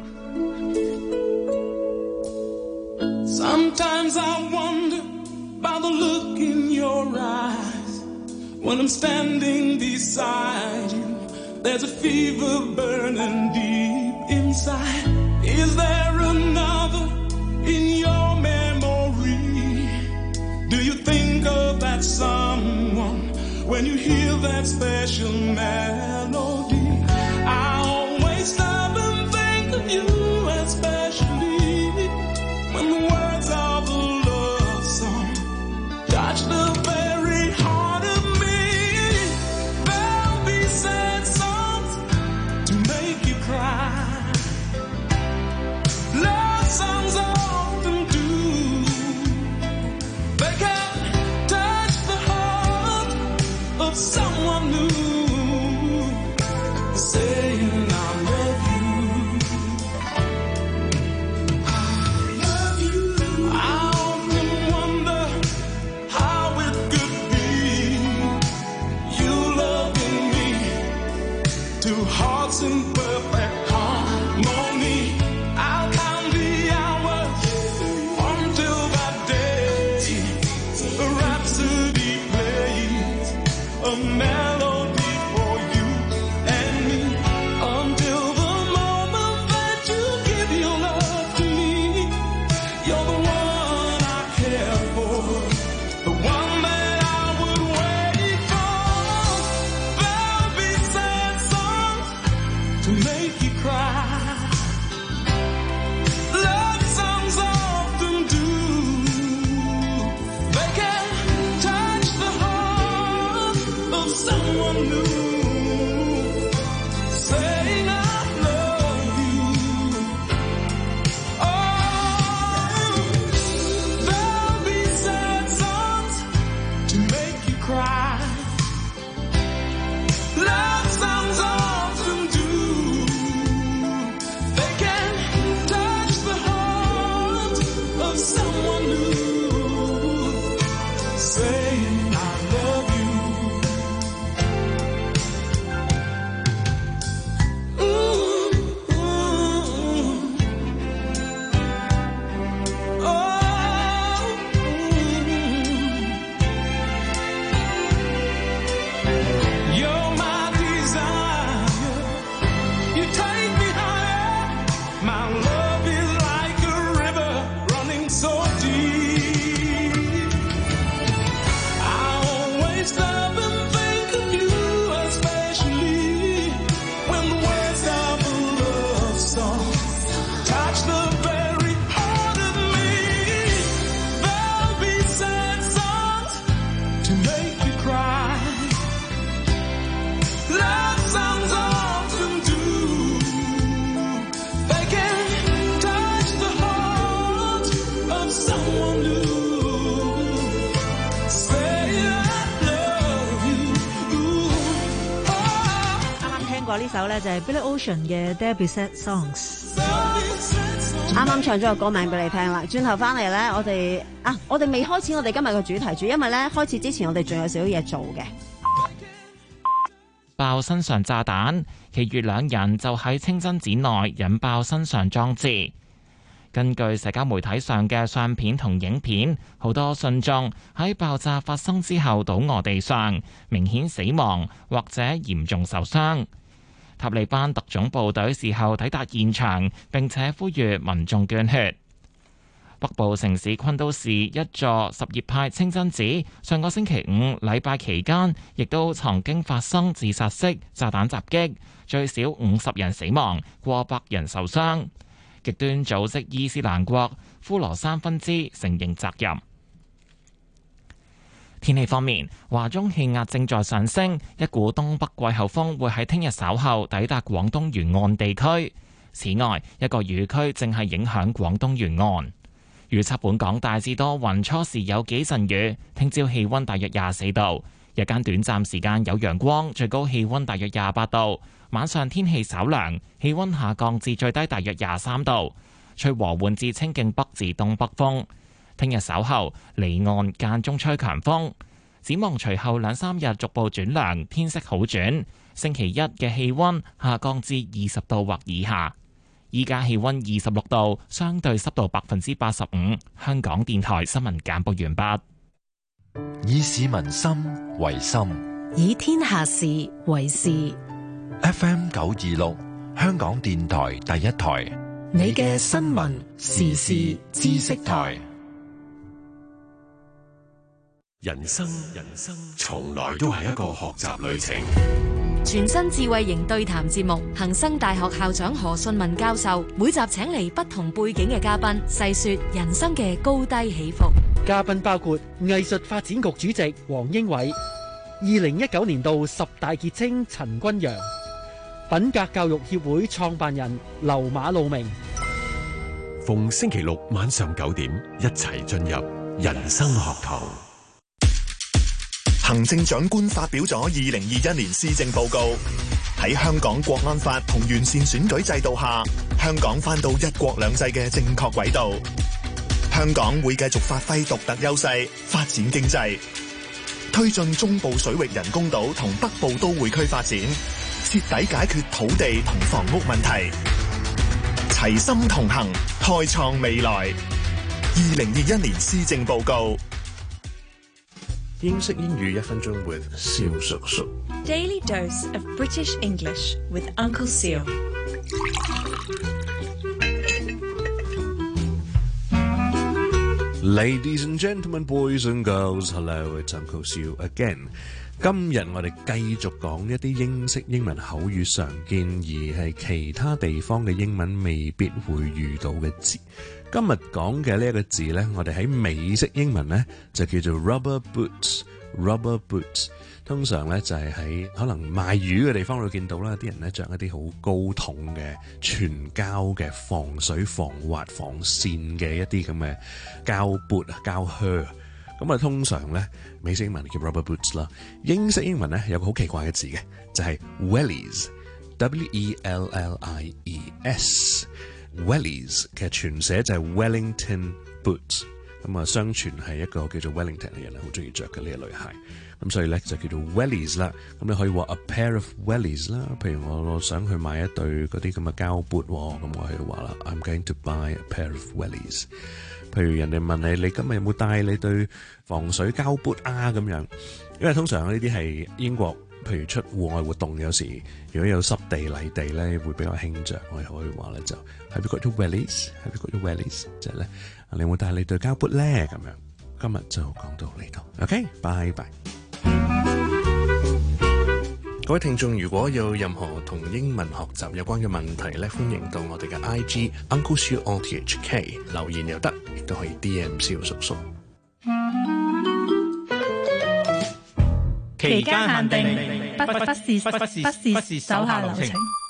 Sometimes I wonder by the look in your eyes when I'm standing beside you. There's a fever burning deep inside. Is there another in your memory? Do you think of that someone when you hear that special melody? I always stop and think of you especially when the words of the love song touch the very heart of me. There'll be sad songs to make you cry. Love songs often do. They can touch the heart of someone new, saying I love you. Two hearts in perfect harmony. I'll count the hours until that day. A rhapsody plays a melody for you and me until the moment that you give your love to me. You're the one I care for, the one that I would wait for. There'll be sad songs to make you cry. Love songs often do. They can touch the heart of someone new, saying I love you. Oh, there'll be sad songs to make you cry. Love songs often do. They can touch the heart of someone new, saying I love you. Ooh, ooh. Oh, ooh. You're my desire. You take me higher. My love is like a river running so deep. I always stop and think of you, especially when the words of a love song touch the very heart of me. There'll be sad songs to make you cry. Love songs often do. They can touch the heart of someone new, say I love you. Ooh, oh. 啱啱聽過呢首咧就係 Billy Ocean 嘅 There'll Be Sad Songs。 啱啱唱咗個歌名俾你聽啦，轉頭翻嚟咧，我哋啊，我哋未開始我哋今日嘅主題住，因為咧開始之前我哋仲有少少嘢做嘅。 爆身上炸彈，其餘兩人就喺清真寺內引爆身上裝置。 根據社交媒體上嘅相片同影片，好多信眾喺爆炸發生之後倒卧地上，明顯死亡或者嚴重受傷。塔利班特種部隊事後抵達現場，並且呼籲民眾捐血。北部城市昆都士一座什葉派清真寺上個星期五禮拜期間，亦都曾經發生自殺式炸彈襲擊，最少五十人死亡，過百人受傷。極端組織伊斯蘭國呼羅珊分支承認責任。天氣方面，華中氣壓正在上升，一股東北季候風會喺聽日稍後抵達廣東沿岸地區。此外，一個雨區正係影響廣東沿岸。預測本港大致多雲，初時有幾陣雨。聽朝氣溫大約廿四度，日間短暫時間有陽光，最高氣溫大約廿八度。晚上天氣稍涼，氣溫下降至最低大約廿三度，吹和緩至清勁北至東北風。聽日稍後離岸間中吹強風。展望隨後兩三日逐步轉涼，天色好轉。星期一嘅氣溫下降至二十度或以下。依家氣溫二十六度，相對濕度百分之八十五。香港電台新聞簡報完畢。 以市民心為心， 以天下事為事。 F M 九二六，香港電台第一台， 你嘅新聞時事知識台。 人生人生從來都係一個學習旅程。 全新智慧型對談節目，恒生大學校長何信文教授每集請嚟不同背景嘅嘉賓，細說人生嘅高低起伏。 嘉賓包括藝術發展局主席黃英偉、二零一九年度十大傑青陳君陽、品格教育協會創辦人劉馬路明。 逢星期六晚上九點，一齊進入人生學堂。 行政長官發表咗二零二一年施政報告，喺香港國安法同完善選舉制度下，香港返到一國兩制嘅正確軌道。香港會繼續發揮獨特優勢，發展經濟，推進中部水域人工島同北部都會區發展，徹底解決土地同房屋問題，齊心同行，開創未來。二零二一年施政報告。 英式英語一分鐘 with 蕭叔叔。 Daily dose of British English with Uncle Seal。 Ladies and gentlemen, boys and girls, hello, it's Uncle Seal again。 今日我哋繼續講一啲英式英文口語常見而係其他地方嘅英文未必會遇到嘅字。今日講嘅呢一個字呢，我哋喺美式英文呢就叫做 rubber boots。rubber boots 通常呢就係喺可能賣魚嘅地方會見到啦，啲人呢着一啲好高筒嘅全膠嘅防水、防滑、防線嘅一啲咁嘅膠 boot 啊、膠靴。咁啊，通常呢美式英文叫 rubber boots 啦。英式英文呢有個好奇怪嘅字嘅，就係 wellies。W E L L I E S。Wellies 其實全寫就係 Wellington boots， 咁啊相傳係一個叫做 Wellington 嘅人好中意着嘅呢個女孩，咁所以咧就叫做 Wellies 啦。咁你可以話 a pair of Wellies 啦，譬如我我想去買一對嗰啲咁嘅膠 boot，咁我喺度話啦 I'm going to buy a pair of Wellies。譬如人哋問你，你今日有冇帶你對防水膠 boot 啊咁樣，因為通常呢啲係英國。譬如出戶外活動，有時如果有濕地泥地咧，會比較輕着。我哋可以話咧就 Have you got your wellies? Have you got your wellies? 即係咧，你有冇帶你對膠 boot 咧？咁樣今日就講到呢度。OK，拜拜。各位聽眾，如果有任何同英文學習有關嘅問題咧，歡迎到我哋嘅 I G Uncle Siu O T H K 留言又得，亦都可以 D M 蕭叔叔。 期間限定，不不不是不是不是手下留情。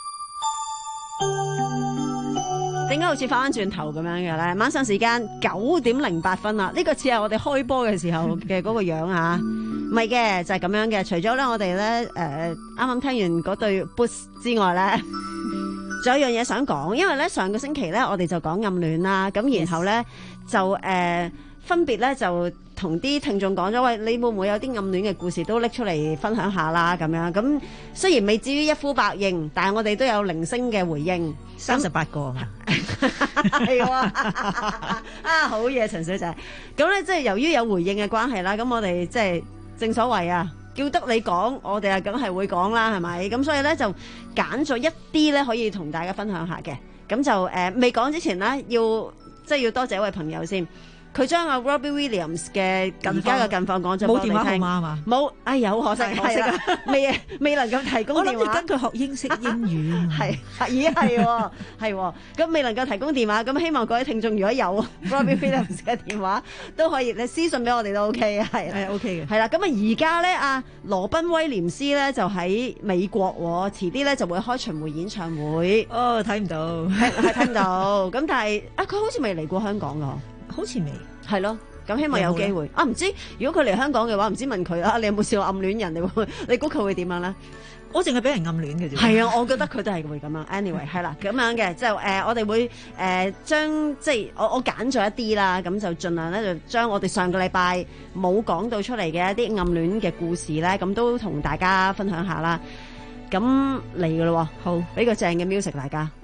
點解好似翻翻轉頭咁樣嘅咧？晚上時間九點零八分啦，呢個似係我哋開波嘅時候嘅嗰個樣啊，唔係嘅，就係咁樣嘅。除咗咧，我哋咧誒啱啱聽完嗰對 boots 之外咧，仲有一樣嘢想講，因為咧上個星期咧我哋就講暗戀啦，咁然後咧就誒。呃分別咧就同啲聽眾講咗，喂，你會唔會有啲暗戀嘅故事都拎出嚟分享下啦？咁樣咁雖然未至於一呼百應，但係我哋都有零星嘅回應， 三十八個啊嘛， 係喎啊，好嘢，陳小姐。咁咧，即係由於有回應嘅關係啦，咁我哋即係正所謂啊，叫得你講，我哋啊梗係會講啦，係咪？咁所以咧就揀咗一啲咧可以同大家分享下嘅。咁就誒未講之前咧，要即係要多謝一位朋友先。佢將阿 Robbie Williams 嘅而家嘅近況講咗， 冇電話號碼啊嘛， 冇，哎呀，好可惜，可惜啊，未未能夠提供電話。 我諗住跟佢學英式英語， 係咦係喎，係喎，咁未能夠提供電話，咁希望各位聽眾如果有 Robbie Williams 嘅電話，都可以你私信俾我哋都 OK 嘅，係係 OK 嘅， 係啦。咁啊而家咧，阿羅賓威廉斯咧就喺美國喎，遲啲咧就會開巡迴演唱會。 哦，睇唔到， 係係睇唔到。咁但係啊，佢好似未嚟過香港㗎。 好似未係咯，咁希望有機會啊！唔知如果佢嚟香港嘅話，唔知問佢啊，你有冇試過暗戀人？你會你估佢會點樣咧？ 我淨係俾人暗戀嘅啫。 係啊，我覺得佢都係會咁樣。anyway 係啦，咁樣嘅就誒、呃，我哋會誒、呃、將即係我我揀咗一啲啦，咁就盡量咧就將我哋上個禮拜冇講到出嚟嘅一啲暗戀嘅故事咧，咁都同大家分享下啦。咁嚟㗎咯，好俾個正嘅 music 大家。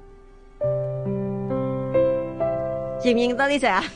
認唔認得呢隻啊？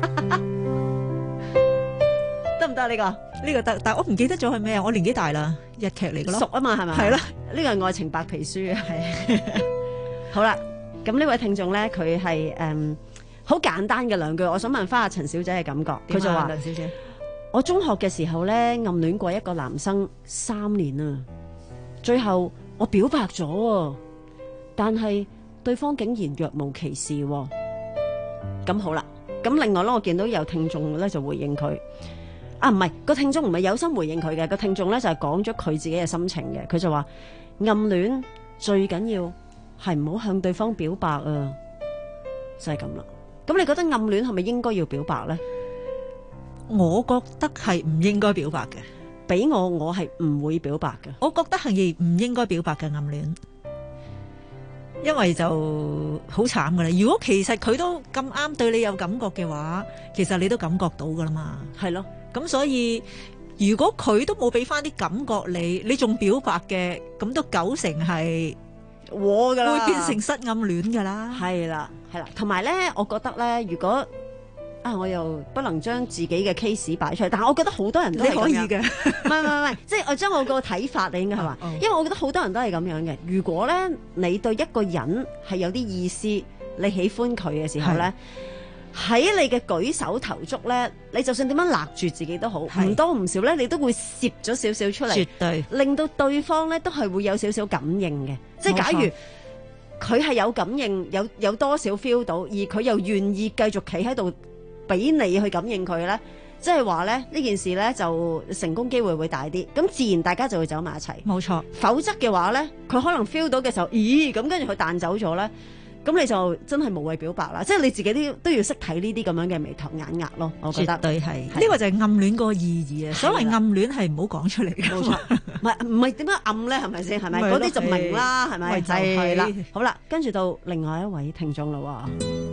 得唔得呢個？ 呢個得，但係我唔記得咗係咩啊！我年紀大啦，日劇嚟噶咯， 熟啊嘛係咪？ 係啦， 呢個係愛情白皮書啊，係。好啦，咁呢位聽眾咧，佢係誒好簡單嘅兩句，我想問翻阿陳小姐嘅感覺。佢就話：梁小姐，我中學嘅時候咧，暗戀過一個男生三年啊，最後我表白咗，但係對方竟然若無其事。咁好啦，咁另外咧，我見到有聽眾咧就回應佢，啊唔係個聽眾唔係有心回應佢嘅，個聽眾咧就係講咗佢自己嘅心情嘅，佢就話暗戀最緊要係唔好向對方表白啊，就係咁啦。咁你覺得暗戀係咪應該要表白咧？ 我覺得係唔應該表白嘅， 俾我我係唔會表白嘅， 我覺得係唔應該表白嘅暗戀。因為就好慘噶啦，如果其實佢都咁啱對你有感覺嘅話，其實你都感覺到噶啦嘛， 係咯。 咁所以如果佢都冇俾翻啲感覺你，你仲表白嘅，咁都九成係我噶啦， 會變成失暗戀噶啦。 係啦，係啦。同埋咧，我覺得咧，如果啊，我又不能將自己嘅 case 擺出嚟，但係我覺得好多人都係咁樣。你可以嘅，唔係唔係唔係，即係我將我個睇法你應該係嘛？因為我覺得好多人都係咁樣嘅。如果咧你對一個人係有啲意思，你喜歡佢嘅時候咧，喺你嘅舉手投足咧，你就算點樣勒住自己都好，唔多唔少咧，你都會攝咗少少出嚟， 絕對令到對方咧都係會有少少感應嘅。即係假如佢係有感應，有有多少 feel 到，而佢又願意繼續企喺度。俾你去感應佢咧，即係話咧呢件事咧就成功機會會大啲，咁自然大家就會走埋一齊。 冇錯， 否則嘅話咧，佢可能 feel 到嘅時候，咦咁跟住佢彈走咗咧，咁你就真係無謂表白啦。即係你自己都都要識睇呢啲咁樣嘅眉頭眼額咯。我覺得絕對係呢個就係暗戀嗰個意義啊。所謂暗戀係唔好講出嚟嘅， 冇錯，唔係唔係點樣暗咧？係咪先？係咪嗰啲就明啦？係咪？係啦。好啦，跟住到另外一位聽眾啦。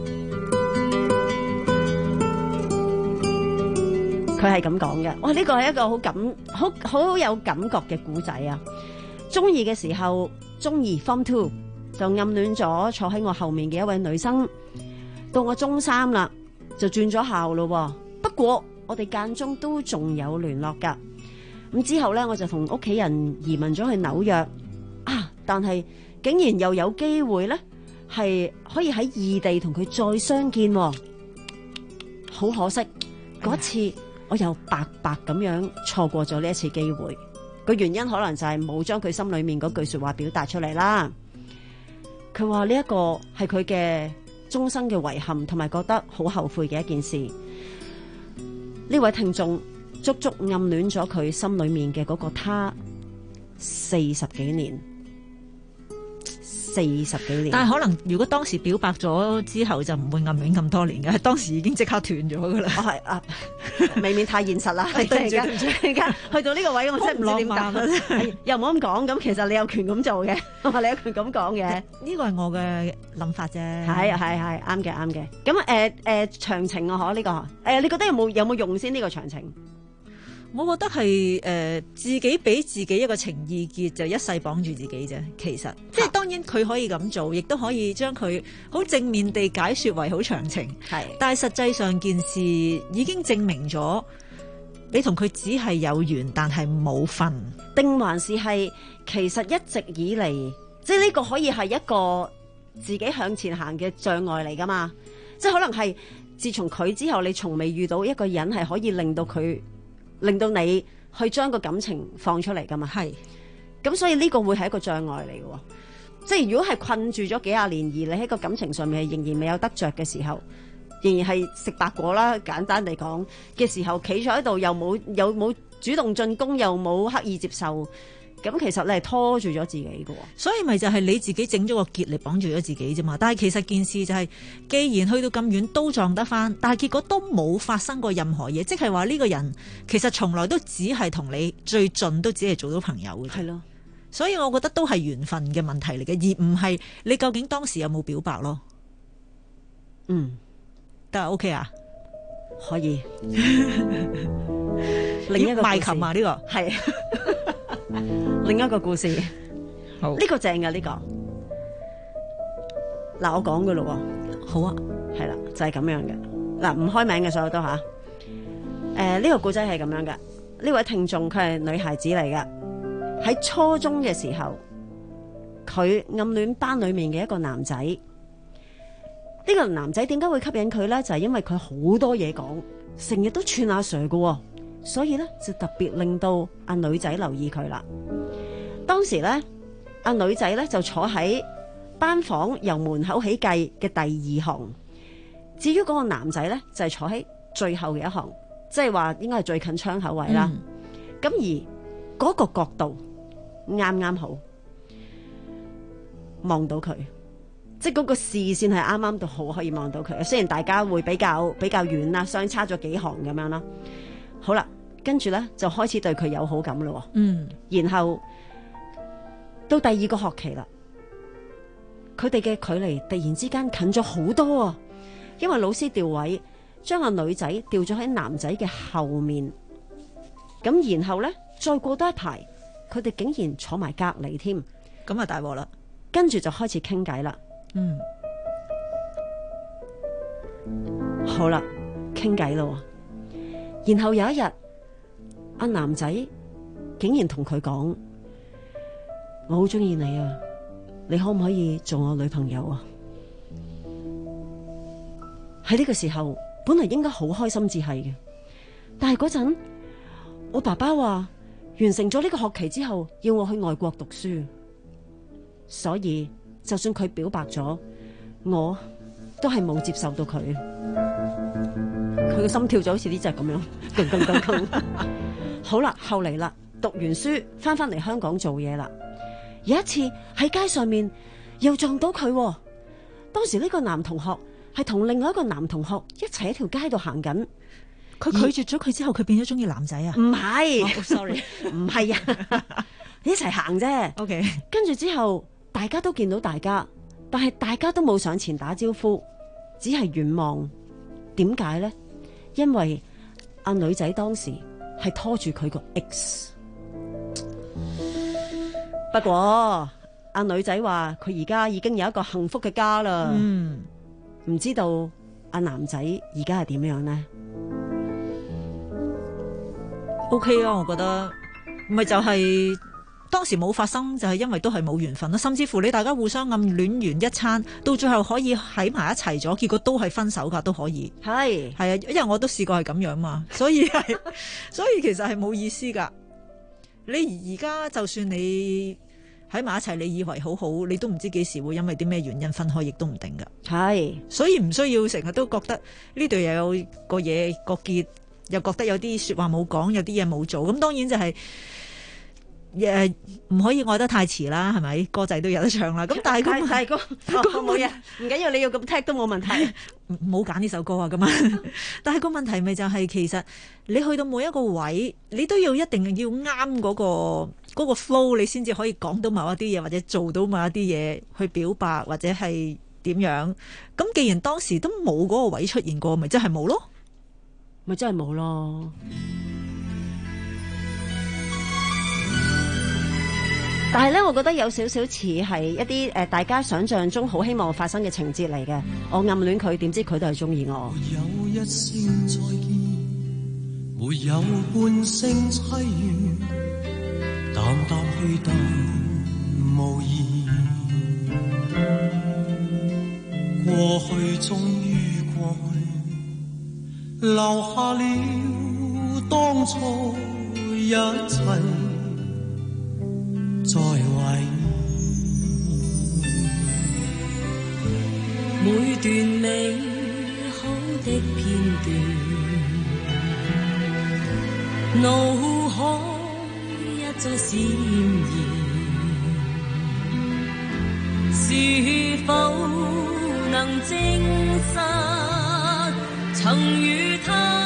佢係咁講嘅，哇！呢個係一個好感、好好有感覺嘅故仔啊！中二嘅時候，中二 Form Two 就暗戀咗坐喺我後面嘅一位女生。到我中三啦，就轉咗校咯。不過我哋間中都仲有聯絡噶。咁之後咧，我就同屋企人移民咗去紐約啊！但係竟然又有機會咧，係可以喺異地同佢再相見。好可惜，嗰次。我又白白咁樣錯過咗呢一次機會，個原因可能就係冇將佢心裏面嗰句說話表達出嚟啦。佢話呢一個係佢嘅終生嘅遺憾，同埋覺得好後悔嘅一件事。呢位聽眾足足暗戀咗佢心裏面嘅嗰個他四十幾年。四十幾年， 但係可能如果當時表白咗之後就唔會暗戀咁多年嘅，當時已經即刻斷咗噶啦。 係啊， 未免太現實啦。 對唔住對唔住， 而家去到呢個位，我真係唔知點答。又唔好咁講，咁其實你有權咁做嘅，你有權咁講嘅。 呢個係我嘅諗法啫。 係係係啱嘅啱嘅。咁誒誒長情啊，嗬呢個誒，你覺得有冇有冇用先呢個長情？ 我覺得係誒、呃、自己俾自己一個情意結，就一世綁住自己啫。其實即係當然佢可以咁做，亦都可以將佢好正面地解説為好長情。 係， 但係實際上件事已經證明咗，你同佢只係有緣，但係冇份， 定還是係其實一直以嚟，即係呢個可以係一個自己向前行嘅障礙嚟㗎嘛？即係可能係自從佢之後，你從未遇到一個人係可以令到佢。令到你去將個感情放出嚟噶嘛？係，咁所以呢個會係一個障礙嚟嘅，即係如果係困住咗幾廿年，而你喺個感情上面係仍然未有得着嘅時候，仍然係食白果啦，簡單地講嘅時候，企咗喺度又冇又冇主動進攻，又冇刻意接受，咁其實你係拖住咗自己嘅， 所以咪就係你自己整咗個結嚟綁住咗自己啫嘛。但係其實件事就係、是，既然去到咁遠都撞得翻，但係結果都冇發生過任何嘢，即係話呢個人其實從來都只係同你最盡都只係做到朋友嘅。係咯，所以我覺得都係緣分嘅問題嚟嘅，而唔係你究竟當時有冇表白咯。 嗯， 得 OK 啊， 可以。另一個賣琴啊，呢、這個係。另一個故事， 好， 呢個正噶呢個，嗱我講噶咯， 好啊， 係啦，就係咁樣嘅，嗱唔開名嘅所有都吓，誒呢個故仔係咁樣嘅，呢位聽眾佢係女孩子嚟嘅，喺初中嘅時候，佢暗戀班裏面嘅一個男仔，呢個男仔點解會吸引佢咧？就係因為佢好多嘢講，成日都串阿 Sir 嘅。所以咧就特別令到阿女仔留意佢啦。當時咧，阿女仔咧就坐喺班房由門口起計嘅第二行，至於嗰個男仔咧就係坐喺最後嘅一行，即係話應該係最近窗口位啦。咁、嗯、而嗰個角度啱啱好望到佢，即係嗰個視線係啱啱到好可以望到佢。雖然大家會比較比較遠啦，相差咗幾行咁樣啦。好啦，跟住咧就開始對佢有好感咯。嗯，然後到第二個學期啦，佢哋嘅距離突然之間近咗好多啊！因為老師調位，將個女仔調咗喺男仔嘅後面。咁然後咧，再過多一排，佢哋竟然坐埋隔籬添。 咁啊大鑊啦！ 跟住就開始傾偈啦。嗯，好啦，傾偈咯。然後有一日，阿男仔竟然同佢講：我好中意你啊，你可唔可以做我女朋友啊？喺呢個時候，本來應該好開心至係嘅，但係嗰陣，我爸爸話完成咗呢個學期之後，要我去外國讀書，所以就算佢表白咗，我都係冇接受到佢。佢個心跳就好似呢隻咁樣，咁咁咁咁。好啦，後嚟啦，讀完書翻翻嚟香港做嘢啦。有一次喺街上面又撞到佢，當時呢個男同學係同另外一個男同學一齊喺條街度行緊。 佢拒絕咗佢之後，佢變咗中意男仔啊？ 唔係、 oh, ，sorry， 唔係啊，一齊行啫。OK， 跟住之後大家都見到大家，但係大家都冇上前打招呼，只係遠望。點解呢？因為阿女仔當時係拖住佢個 X， 不過阿女仔話佢而家已經有一個幸福嘅家啦。嗯，唔知道阿男仔而家係點樣呢？ OK 啊，我覺得咪就係、是、當時冇發生，就係、是、因為都係冇緣分啦。甚至乎你大家互相暗戀完一餐，到最後可以喺埋一齊咗，結果都係分手噶，都可以。係係啊，因為我都試過係咁樣嘛，所以係所以其實係冇意思噶。你而家就算你喺埋一齊，你以為好好，你都唔知幾時會因為啲咩原因分開，亦都唔定噶。係，所以唔需要成日都覺得呢度又有個嘢個結。又覺得有啲說話冇講，有啲嘢冇做，咁當然就係誒唔可以愛得太遲啦，係咪？歌仔都有得唱啦。咁但係佢係個冇嘢，唔緊要，你要咁踢都冇問題。 唔好揀呢首歌啊咁啊。但係個問題咪就係、是、其實你去到每一個位，你都要一定要啱嗰個嗰個 flow， 你先至可以講到某一啲嘢，或者做到某一啲嘢去表白，或者係點樣。咁既然當時都冇嗰個位出現過，咪真係冇咯， 咪真係冇咯。但係咧，我覺得有少少似係一啲誒，大家想象中好希望發生嘅情節嚟嘅。我暗戀佢，點知佢都係中意我。 有一聲再見，沒有半聲淒怨，淡淡去淡無言。過去終於過去，留下了當初一切。再為每段美好的片段，腦海一再閃現，是否能證實曾與他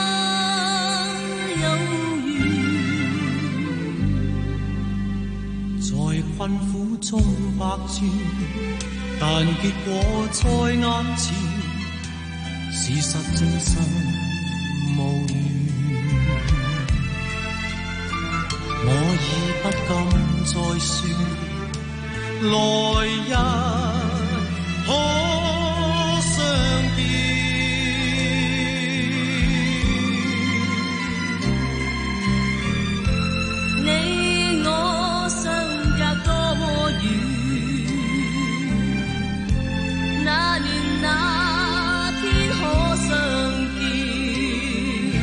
困苦中百轉，但結果在眼前，事實證實無緣。我已不敢再說，來日可相見。你我相多麼遠，那年那天可相見，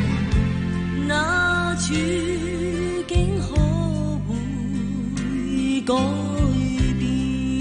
那處境可會改變？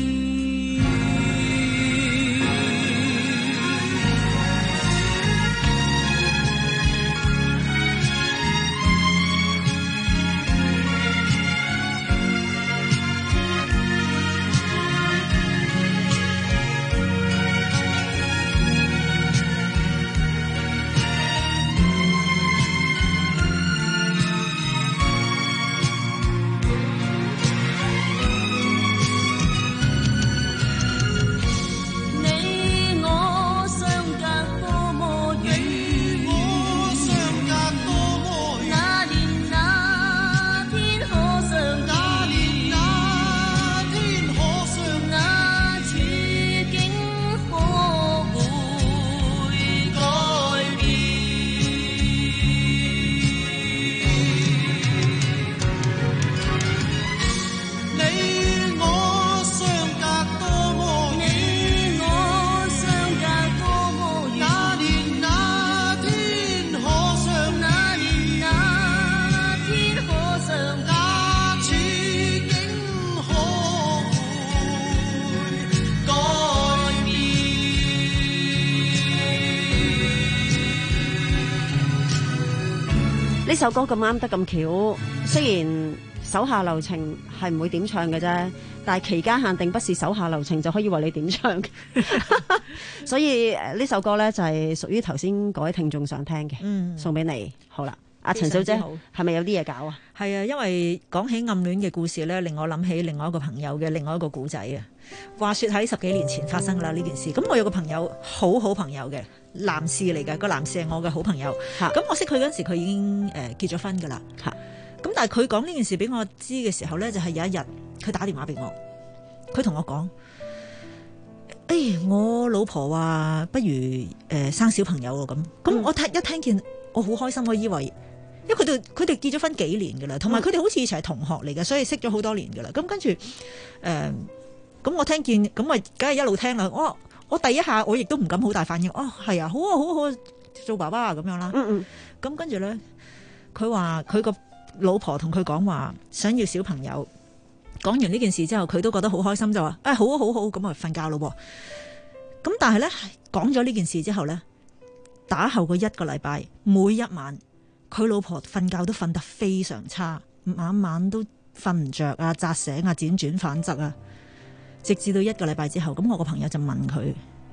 呢首歌咁啱得咁巧，雖然手下留情係唔會點唱嘅啫，但係期間限定不是手下留情就可以為你點唱嘅。所以呢首歌咧就係屬於頭先嗰位聽眾想聽嘅，嗯，送俾你。好啦，阿陳小姐係咪有啲嘢搞啊？ 係啊，因為講起暗戀嘅故事咧，令我諗起另外一個朋友嘅另外一個故仔啊。話說喺十幾年前發生啦呢件事，咁我有個朋友好好朋友嘅男士嚟嘅，個男士係我嘅好朋友。咁我識佢嗰陣時，佢已經誒結咗婚噶啦。咁但係佢講呢件事俾我知嘅時候咧，就係、是、有一日佢打電話俾我，佢同我講：誒、哎，我老婆話不如誒、呃、生小朋友咯咁。咁我聽一聽見，我好開心，我以為，因為佢哋佢哋結咗婚幾年噶啦，同埋佢哋好似以前係同學嚟嘅，所以識咗好多年噶啦。咁跟住誒。呃咁我聽見，咁咪梗係一路聽啦。我我第一下我亦都唔敢好大反應。哦，係啊，好啊，好啊，好做爸爸啊咁樣啦。嗯嗯。咁跟住咧，佢話佢個老婆同佢講話想要小朋友。講完呢件事之後，佢都覺得好開心，就話：誒、哎、好啊，好好，咁啊瞓覺咯。咁但係咧，講咗呢件事之後咧，打後個一個禮拜，每一晚佢老婆瞓覺都瞓得非常差，晚晚都瞓唔着啊，扎醒啊，輾轉反側啊。直至到一個禮拜之後，咁我個朋友就問佢：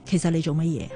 其實你做乜嘢？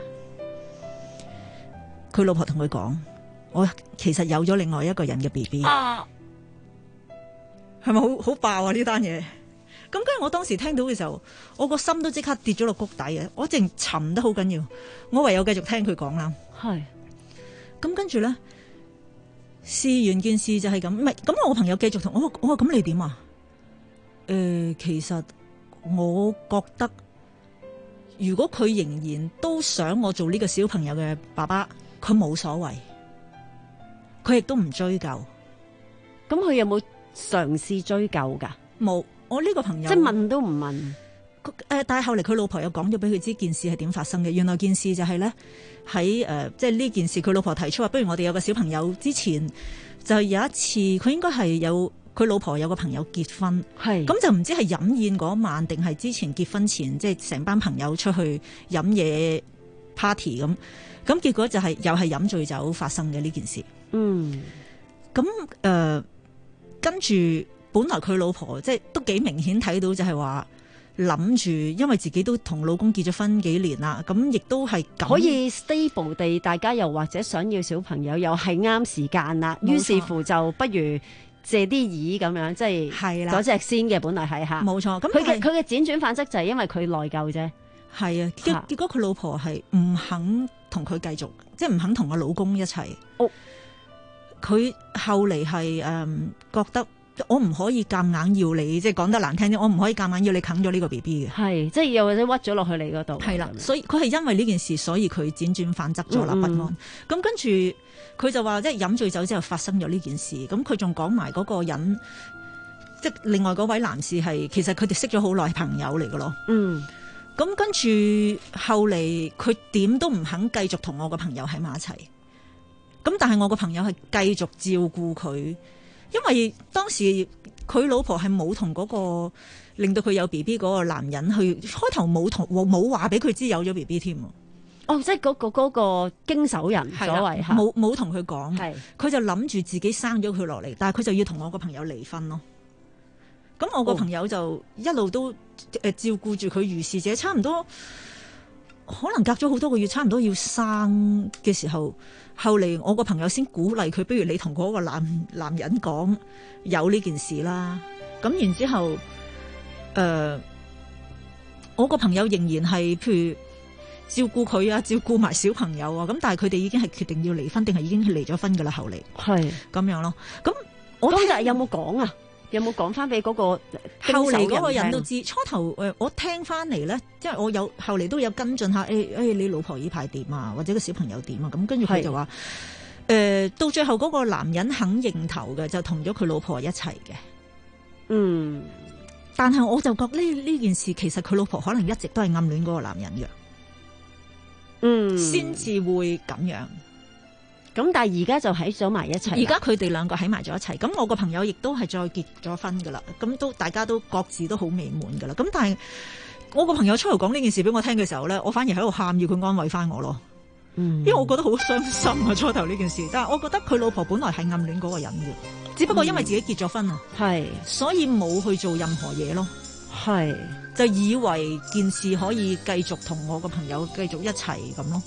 佢老婆同佢講，我其實有咗另外一個人嘅 B B， 係咪好好爆啊呢單嘢？咁跟住我當時聽到嘅時候，我個心都即刻跌咗落谷底嘅，我淨沉得好緊要，我唯有繼續聽佢講啦。 係， 咁跟住咧，試完件事就係咁，唔係咁我個朋友繼續同我，我話咁你點啊？誒、呃，其實我覺得，如果佢仍然都想我做呢個小朋友嘅爸爸，佢冇所謂，佢亦都唔追究。 咁佢有冇嘗試追究噶？ 冇。我呢個朋友即係問都唔問， 誒、呃，但係後嚟佢老婆又講咗俾佢知件事係點發生嘅。原來件事就係咧喺誒，即係呢件事佢老婆提出話，不如我哋有個小朋友。之前就有一次，佢應該係有佢老婆有個朋友結婚，係咁就唔知係飲宴嗰晚定係之前結婚前，即係成班朋友出去飲嘢 party 咁，咁結果就係、是、又係飲醉酒發生嘅呢件事。嗯，咁誒、呃、跟住。本來佢老婆即係都幾明顯睇到，就係話諗住，因為自己都同老公結咗婚幾年啦，咁亦都係可以 stable 地，大家又或者想要小朋友，又係啱時間啦。於是乎就不如借啲意咁樣，即係係啦，嗰隻先嘅本來係吓，冇錯。咁佢嘅佢嘅輾轉反側就係因為佢內疚啫。係啊，結結果佢老婆係唔肯同佢繼續，即係唔肯同個老公一齊。哦，佢後嚟係誒覺得。我唔可以夾硬要你，即係講得難聽啲，我唔可以夾硬要你啃咗呢個 B B 嘅。係，即係又或者屈咗落去你嗰度。係啦，所以佢係因為呢件事，所以佢輾轉反側咗啦，不安。咁、嗯、跟住佢就話，即係飲醉酒之後發生咗呢件事。咁佢仲講埋嗰個人，即係另外嗰位男士係，其實佢哋識咗好耐朋友嚟嘅咯。嗯。咁跟住後嚟，佢點都唔肯繼續同我個朋友喺埋一齊。咁但係我個朋友係繼續照顧佢。因為當時佢老婆係冇同嗰個令到佢有 B B 嗰個男人去開頭冇同冇話俾佢知有咗 B B 添。哦，即係嗰個嗰個經手人所謂吓，冇冇同佢講，佢就諗住自己生咗佢落嚟，但係佢就要同我個朋友離婚咯。咁我個朋友就一路都誒照顧住佢如是者，差唔多可能隔咗好多個月，差唔多要生嘅時候。後嚟我個朋友先鼓勵佢，不如你同嗰個男男人講有呢件事啦。咁然之後，誒、呃，我個朋友仍然係譬如照顧佢啊，照顧埋小朋友啊。咁但係佢哋已經係決定要離婚，定係已經係離咗婚噶啦。後嚟係咁樣咯。咁我當日有冇講啊？有冇講翻俾嗰個後嚟嗰個人都知？初頭誒，我聽翻嚟咧，即係我有後嚟都有跟進下，誒、哎、誒、哎，你老婆依排點啊？或者個小朋友點啊？咁跟住佢就話，誒、呃，到最後嗰個男人肯認頭嘅，就同咗佢老婆一齊嘅。嗯，但係我就覺呢呢件事，其實佢老婆可能一直都係暗戀嗰個男人嘅。嗯，先至會咁樣。咁但係而家就喺咗埋一齊，而家佢哋兩個喺埋咗一齊。咁我個朋友亦都係再結咗婚噶啦，咁都大家都各自都好美滿噶啦。咁但係我個朋友出嚟講呢件事俾我聽嘅時候咧，我反而喺度喊，要佢安慰翻我咯。嗯，因為我覺得好傷心啊，初頭呢件事。但係我覺得佢老婆本來係暗戀嗰個人嘅，只不過因為自己結咗婚啊，係、嗯，所以冇去做任何嘢咯。係，就以為件事可以繼續同我個朋友繼續一齊咁咯。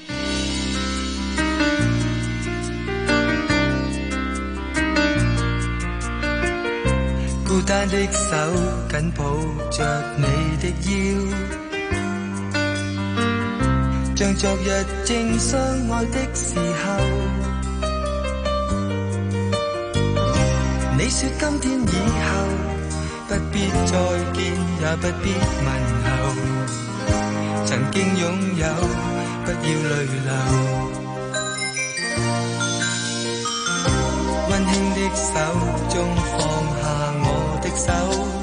孤單的手緊抱着你的腰，像昨日正相愛的時候。你說今天以後不必再見，也不必問候，曾經擁有不要淚流。溫馨的手中放下我的手，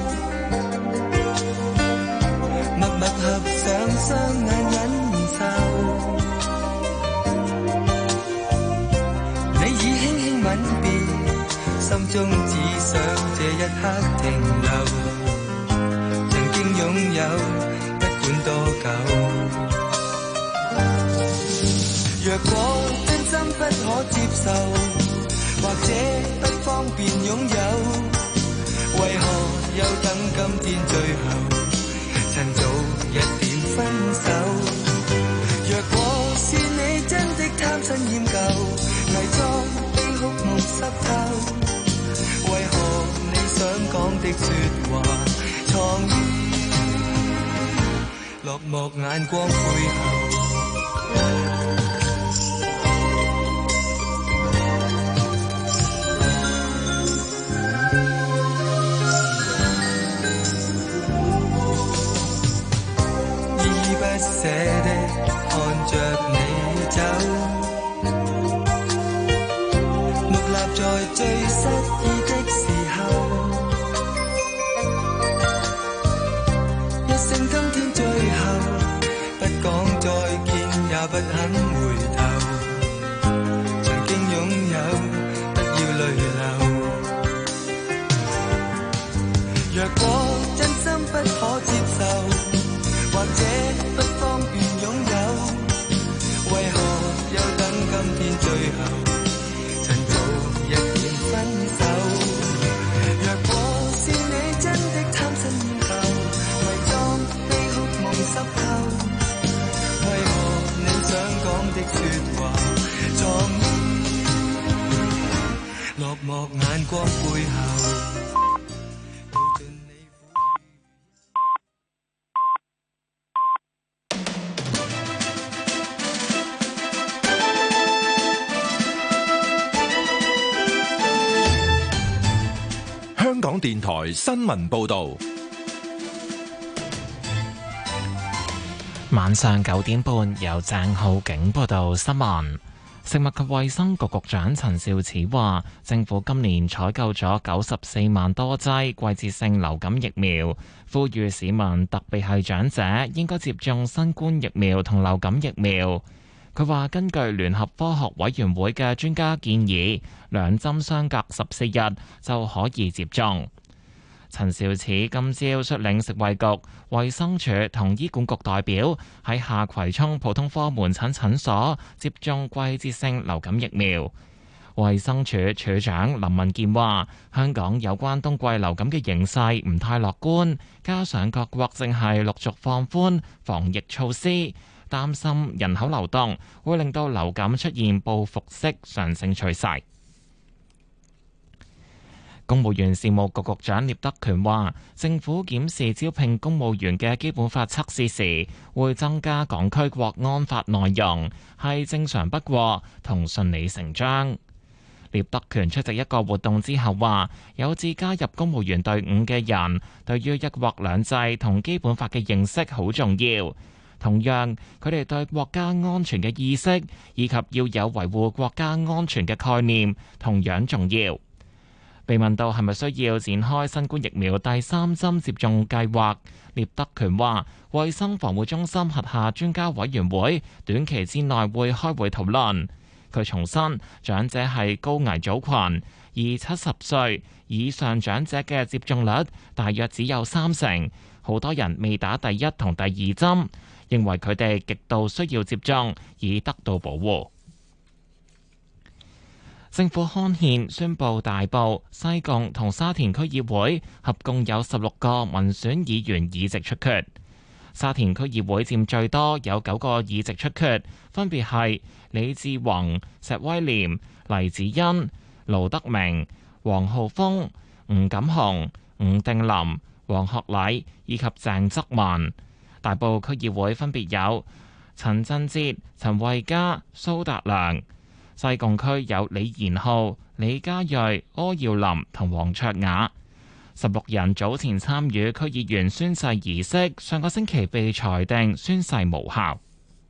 默默合上雙眼忍受。你已輕輕吻別，心中只想這一刻停留。曾經擁有，不管多久。若果真心不可接受，或者不方便擁有，為何又等今天最後，趁早一點分手？ 若果是你真的貪新厭舊，偽裝悲哭夢濕透，為何你想講的說話藏於落寞眼光背後？依依不捨的看着你走，木立在最失意的時候，一聲今天最後，不講再見也不肯回頭，曾經擁有不要淚流，若果真心不可接受，或者不方便擁有，為何又等今天最後，趁早一點分手？若果是你真的貪新厭舊，偽裝悲哭夢濕透，為何你想講的說話藏於落寞眼光背後？ 香港電台新聞報道， 晚上九點半由鄭浩景報道新聞。食物及衛生局局長陳肇始話，政府今年採購咗九十四萬多劑季節性流感疫苗，呼籲市民特別係長者應該接種新冠疫苗同流感疫苗。佢話根據聯合科學委員會嘅專家建議，兩針相隔十四日就可以接種。陳肇始今朝率領食衛局、衛生署同醫管局代表喺下葵涌普通科門診診所接種季節性流感疫苗。衛生署署長林文健話：香港有關冬季流感嘅形勢唔太樂觀，加上各國正係陸續放寬防疫措施，擔心人口流動會令到流感出現報復式上升趨勢。公務員事務局局長聶德權話，政府檢視招聘公務員嘅基本法測試時，會增加港區國安法內容，係正常不過同順理成章。聶德權出席一個活動之後話，有志加入公務員隊伍嘅人，對於一國兩制同基本法嘅認識好重要。同樣，佢哋對國家安全嘅意識以及要有維護國家安全嘅概念，同樣重要。被問到係咪需要展開新冠疫苗第三針接種計劃，聶德權話：衛生防護中心轄下專家委員會短期之內會開會討論。佢重申，長者係高危組群，而七十歲以上長者嘅接種率大約只有三成，好多人未打第一同第二針，認為佢哋極度需要接種以得到保護。政府刊憲宣布，大埔、西貢同沙田區議會合共有十六個民選議員議席出缺。沙田區議會佔最多，有九個議席出缺，分別係李志宏、石威廉、黎子欣、盧德明、黃浩峰、吳錦雄、吳定林、黃學禮以及鄭則文。大埔區議會分別有陳振哲、陳慧嘉、蘇達良。西貢區有李賢浩、李家瑞、柯耀林同黃卓雅。十六人早前參與區議員宣誓儀式，上個星期被裁定宣誓無效。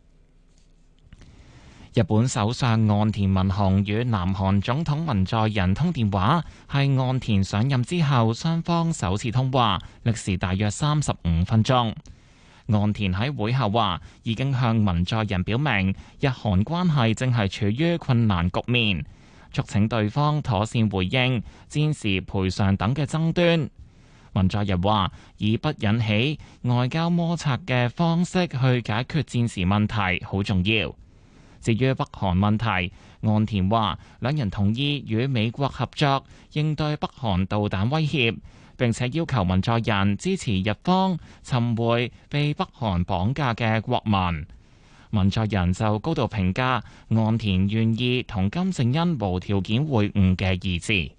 日本首相岸田文雄與南韓總統文在寅通電話，係岸田上任之後雙方首次通話，歷時大約三十五分鐘。岸田喺會後話，已經向文在寅表明，日韓關係正係處於困難局面，促請對方妥善回應戰時賠償等嘅爭端。文在寅話，以不引起外交摩擦嘅方式去解決戰時問題好重要。至於北韓問題，岸田話，兩人同意與美國合作應對北韓導彈威脅，並且要求文在寅支持日方尋回被北韓綁架嘅國民。 文在寅就高度評價岸田願意同金正恩無條件會晤嘅意志。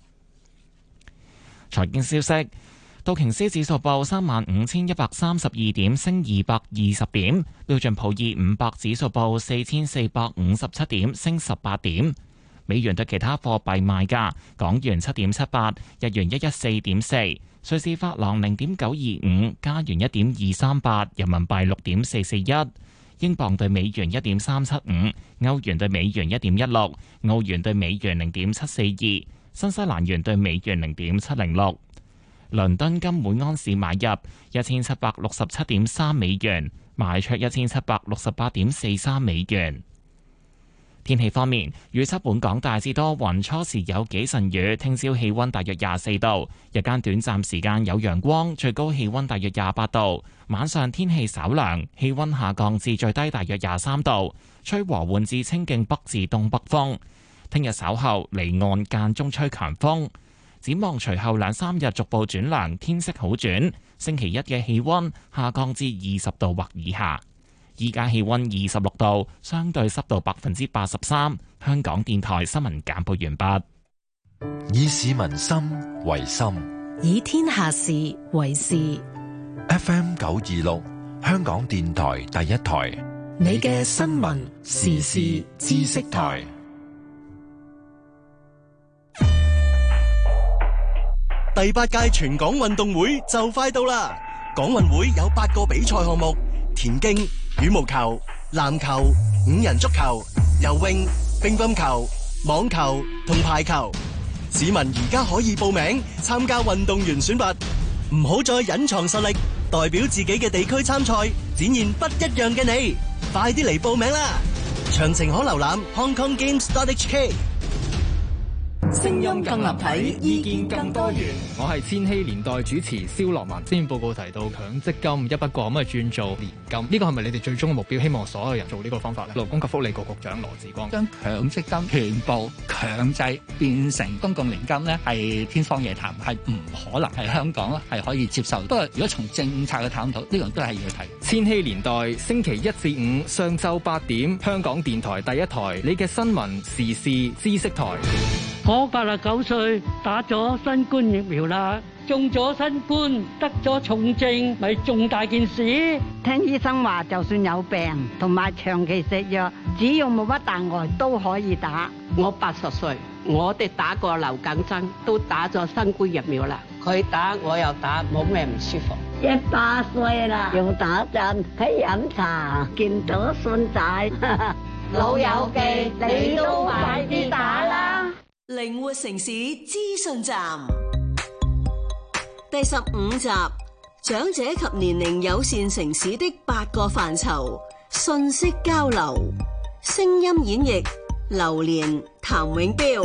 財經消息。道瓊斯指數報三萬五千一百三十二點，升二百二十點。標準普爾五百指數報四千四百五十七點，升十八點。美元對其他貨幣賣價：港元七點七八，日元一一四點四，瑞士法郎零點九二五，加元一點二三八，人民幣六點四四一，英鎊對美元一點三七五，歐元對美元一點一六，澳元對美元零點七四二，新西蘭元對美元零點七零六。倫敦金每安士買入一千七百六十七點三美元，賣出一千七百六十八點四三美元。天氣方面，預測本港大致多雲，初時有幾陣雨。聽朝氣溫大約廿四度，日間短暫時間有陽光，最高氣溫大約廿八度。晚上天氣稍涼，氣溫下降至最低大約廿三度，吹和緩至清勁北至東北風。聽日稍後離岸間中吹強風。展望隨後兩三日逐步轉涼，天色好轉。星期一嘅氣溫下降至二十度或以下。依家氣溫二十六度，相對濕度百分之八十三。香港電台新聞簡報完畢。 以市民心為心， 以天下事為事。 F M 九二六，香港電台第一台， 你嘅新聞時事知識台。 第八屆全港運動會就快到啦！港運會有八個比賽項目：田徑、羽毛球、籃球、五人足球、游泳、乒乓球、網球同排球。市民而家可以報名參加運動員選拔，唔好再隱藏實力，代表自己嘅地區參賽，展現不一樣嘅你。快啲嚟報名啦！詳情可瀏覽 hong kong games dot h k。 聲音更立體，意見更多元。 我係千禧年代主持蕭樂文。施政報告提到強積金一筆過咁啊轉做年金，呢個係咪你哋最終嘅目標？希望所有人做呢個方法咧？勞工及福利局局長羅致光， 將強積金全部強制變成公共年金呢，係天方夜譚，係唔可能係香港係可以接受。不過如果從政策嘅探討，呢樣都係要睇。 千禧年代星期一至五上晝八點，香港電台第一台，你嘅新聞時事知識台。 我八十九歲，打咗新冠疫苗啦，中咗新冠，得咗重症，咪重大件事。 聽醫生話，就算有病同埋長期食藥，只要冇乜大礙都可以打。 我八十歲，我哋打過流感針，都打咗新冠疫苗啦。佢打我又打，冇咩唔舒服。 一百歲啦，又打針，喺飲茶，見到孫仔， 老友記，你都快啲打啦！ 靈活城市資訊站第十五集：長者及年齡友善城市的八個範疇，信息交流，聲音演繹，榴蓮譚永標。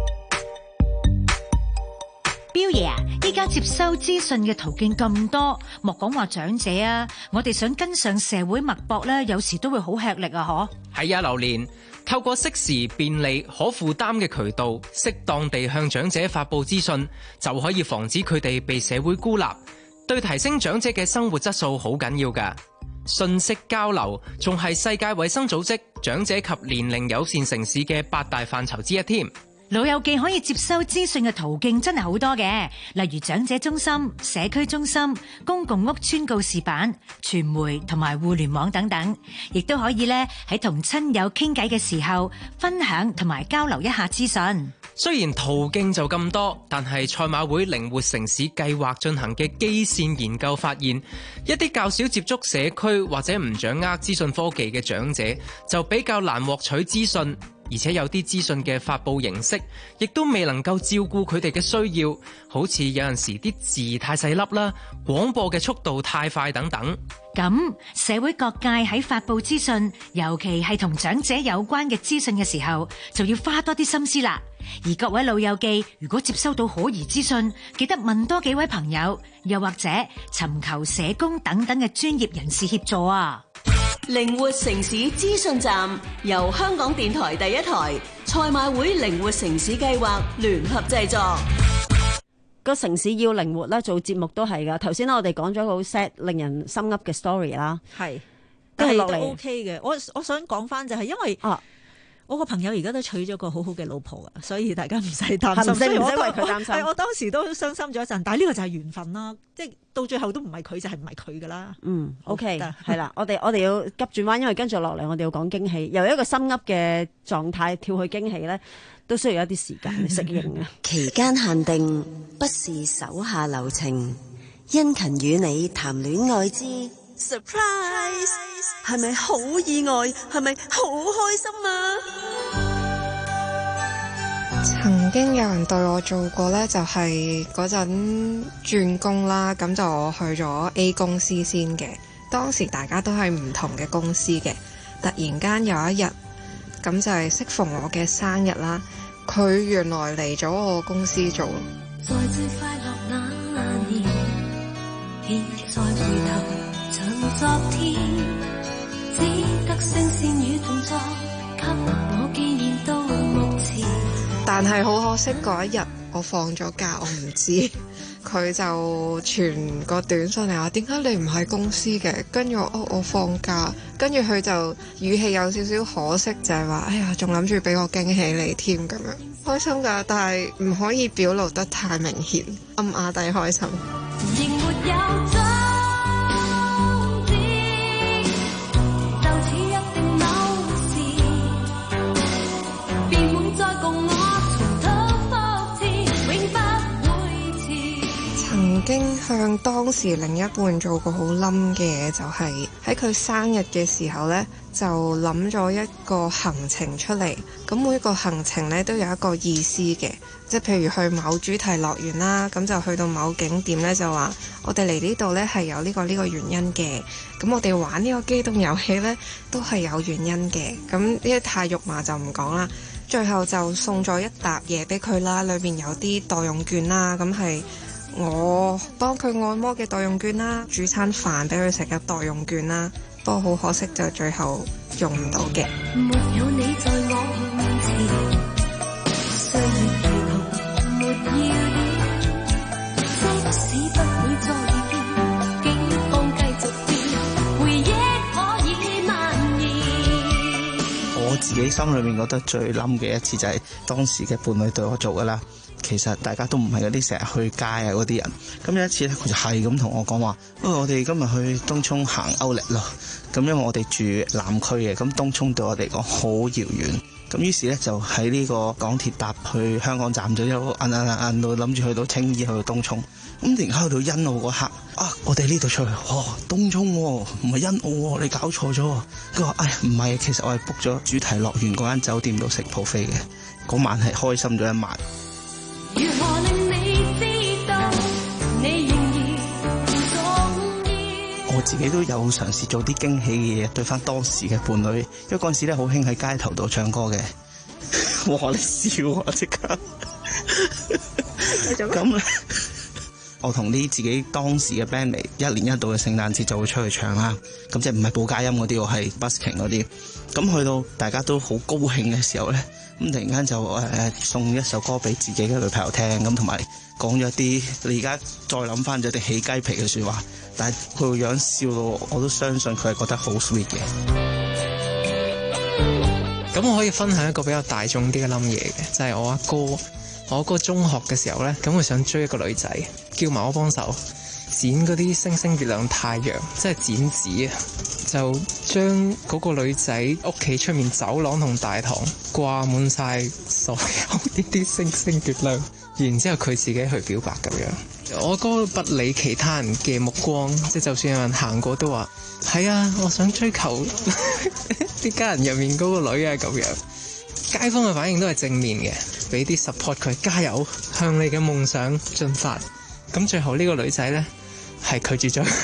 標爺啊，依家接收資訊嘅途徑咁多，莫講話長者啊，我哋想跟上社會脈搏咧，有時都會好吃力啊！嗬， 係啊，榴蓮。透過適時、便利、可負擔嘅渠道，適當地向長者發佈資訊，就可以防止佢哋被社會孤立，對提升長者嘅生活質素好緊要㗎。信息交流仲係世界衛生組織長者及年齡友善城市嘅八大範疇之一添。 老友記可以接收資訊嘅途徑真係好多嘅，例如長者中心、社區中心、公共屋邨告示板、傳媒同埋互聯網等等，亦都可以咧喺同親友傾偈嘅時候分享同埋交流一下資訊。 雖然途徑就咁多，但係賽馬會靈活城市計劃進行嘅基線研究發現，一啲較少接觸社區或者唔掌握資訊科技嘅長者，就比較難獲取資訊。而且有啲資訊嘅發佈形式，亦都未能夠照顧佢哋嘅需要，好似有陣時啲字太細粒啦，廣播嘅速度太快等等。 咁社會各界喺發佈資訊，尤其係同長者有關嘅資訊嘅時候，就要花多啲心思啦。而各位老友記，如果接收到可疑資訊，記得問多幾位朋友，又或者尋求社工等等嘅專業人士協助啊。 靈活城市資訊站由香港電台第一台、賽馬會靈活城市計劃聯合製作。 個城市要靈活啦，做節目都係噶。頭先我哋講咗個好 sad 令人心噏嘅 story 啦， 係都係落嚟都 OK 嘅。我我想講翻就係因為我個朋友而家都娶咗個好好嘅老婆啊，所以大家唔使擔心， 唔使唔使為所以我都佢擔心。 係我當時都傷心咗一陣，但係呢個就係緣分啦，即係到最後都唔係佢就係唔係佢噶啦。 嗯，OK， 得係啦，我哋我哋要急轉彎，因為跟住落嚟我哋要講驚喜，由一個心噏嘅狀態跳去驚喜咧，都需要一啲時間去適應啊。 期間限定不是手下留情，殷勤與你談戀愛之 surprise， 係咪好意外？係咪好開心啊？ 曾經有人對我做過呢，就係嗰陣轉工啦，咁就我去咗 A 公司先嘅。當時大家都係唔同嘅公司嘅，突然間有一日，咁就係適逢我嘅生日啦，佢原來嚟咗我公司做。 在最快樂那年，現在回頭像昨天，只得聲線與動作，給我紀念到目前。 但係好可惜嗰一日我放咗假，我唔知佢就傳個短信嚟話點解你唔喺公司嘅？跟住我哦我放假，跟住佢就語氣有少少可惜，就係話哎呀仲諗住俾個驚喜你添咁樣，開心㗎，但係唔可以表露得太明顯，暗啞底開心。 仍沒有終止，就似約定某時，便滿載共我重蹈覆轍，永不會遲。 曾經向當時另一半做過好冧嘅嘢，就係喺佢生日嘅時候呢，就諗咗一個行程出嚟。咁每一個行程呢，都有一個意思嘅，即係譬如去某主題樂園啦，咁就去到某景點呢，就話我哋嚟呢度呢係有呢個呢個原因嘅。咁我哋玩呢個機動遊戲呢，都係有原因嘅。咁呢啲太肉麻就唔講啦。最後就送咗一沓嘢俾佢啦，裏面有啲代用券啦，咁係我幫佢按摩嘅代用券啦，煮餐飯俾佢食嘅代用券啦。不過好可惜就最後用唔到嘅。 沒有你在我面前，歲月如同沒要了，即使不會再見，境況繼續變，回憶可以蔓延。 我自己心裏面覺得最冧嘅一次就係當時嘅伴侶對我做㗎啦。其實大家都唔係嗰啲成日去街啊嗰啲人，咁有一次咧，佢就係咁同我講話，不過我哋今日去東涌行歐力咯。咁因為我哋住南區嘅，咁東涌對我哋講好遙遠，咁於是咧就喺呢個港鐵搭去香港站咗一路摁摁摁到諗住去到青衣去到東涌，咁突然間去到欣澳嗰刻，啊我哋呢度出去，哦東涌唔係欣澳喎，你搞錯咗。佢話唉唔係，其實我係 book 咗主題樂園嗰間酒店度食 buffet嘅，嗰晚係開心咗一晚。 如何令你知道你仍然重要？ 我自己都有嘗試做啲驚喜嘅嘢對翻當時嘅伴侶，因為嗰陣時咧好興喺街頭度唱歌嘅。哇！你笑啊，即刻咁咧，我同啲自己當時嘅 bandmate 一年一度嘅聖誕節就會出去唱啦。咁即係唔係報佳音嗰啲，我係 busking 嗰啲。咁去到大家都好高興嘅時候咧，咁突然間就誒送一首歌俾自己嘅女朋友聽，咁同埋講咗一啲你而家再諗翻就啲起雞皮嘅説話，但係佢個樣笑到我都相信佢係覺得好 sweet 嘅。 咁我可以分享一個比較大眾啲嘅冧嘢嘅，就係、是、我阿哥，我阿哥中學嘅時候呢，咁佢想追一個女仔，叫埋我幫手剪嗰啲星星、月亮、太陽，即係剪紙啊！就將嗰個女仔屋企出面走廊同大堂掛滿晒所有呢啲星星月亮，然之後佢自己去表白咁樣。我哥不理其他人嘅目光，即係就算有人行過都話係啊，我想追求啲家人入面嗰個女啊咁樣。街坊嘅反應都係正面嘅，俾啲 support 佢，加油向你嘅夢想進發。咁最後呢個女仔呢，係拒絕咗。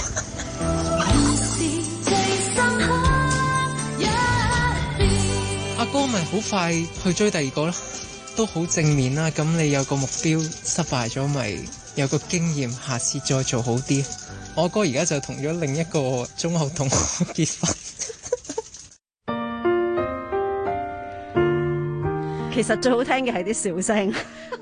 阿哥咪好快去追第二個咯，都好正面啦。咁你有個目標失敗咗，咪有個經驗，下次再做好啲。我哥而家就同咗另一個中學同學結婚。 其實最好聽嘅係啲笑聲，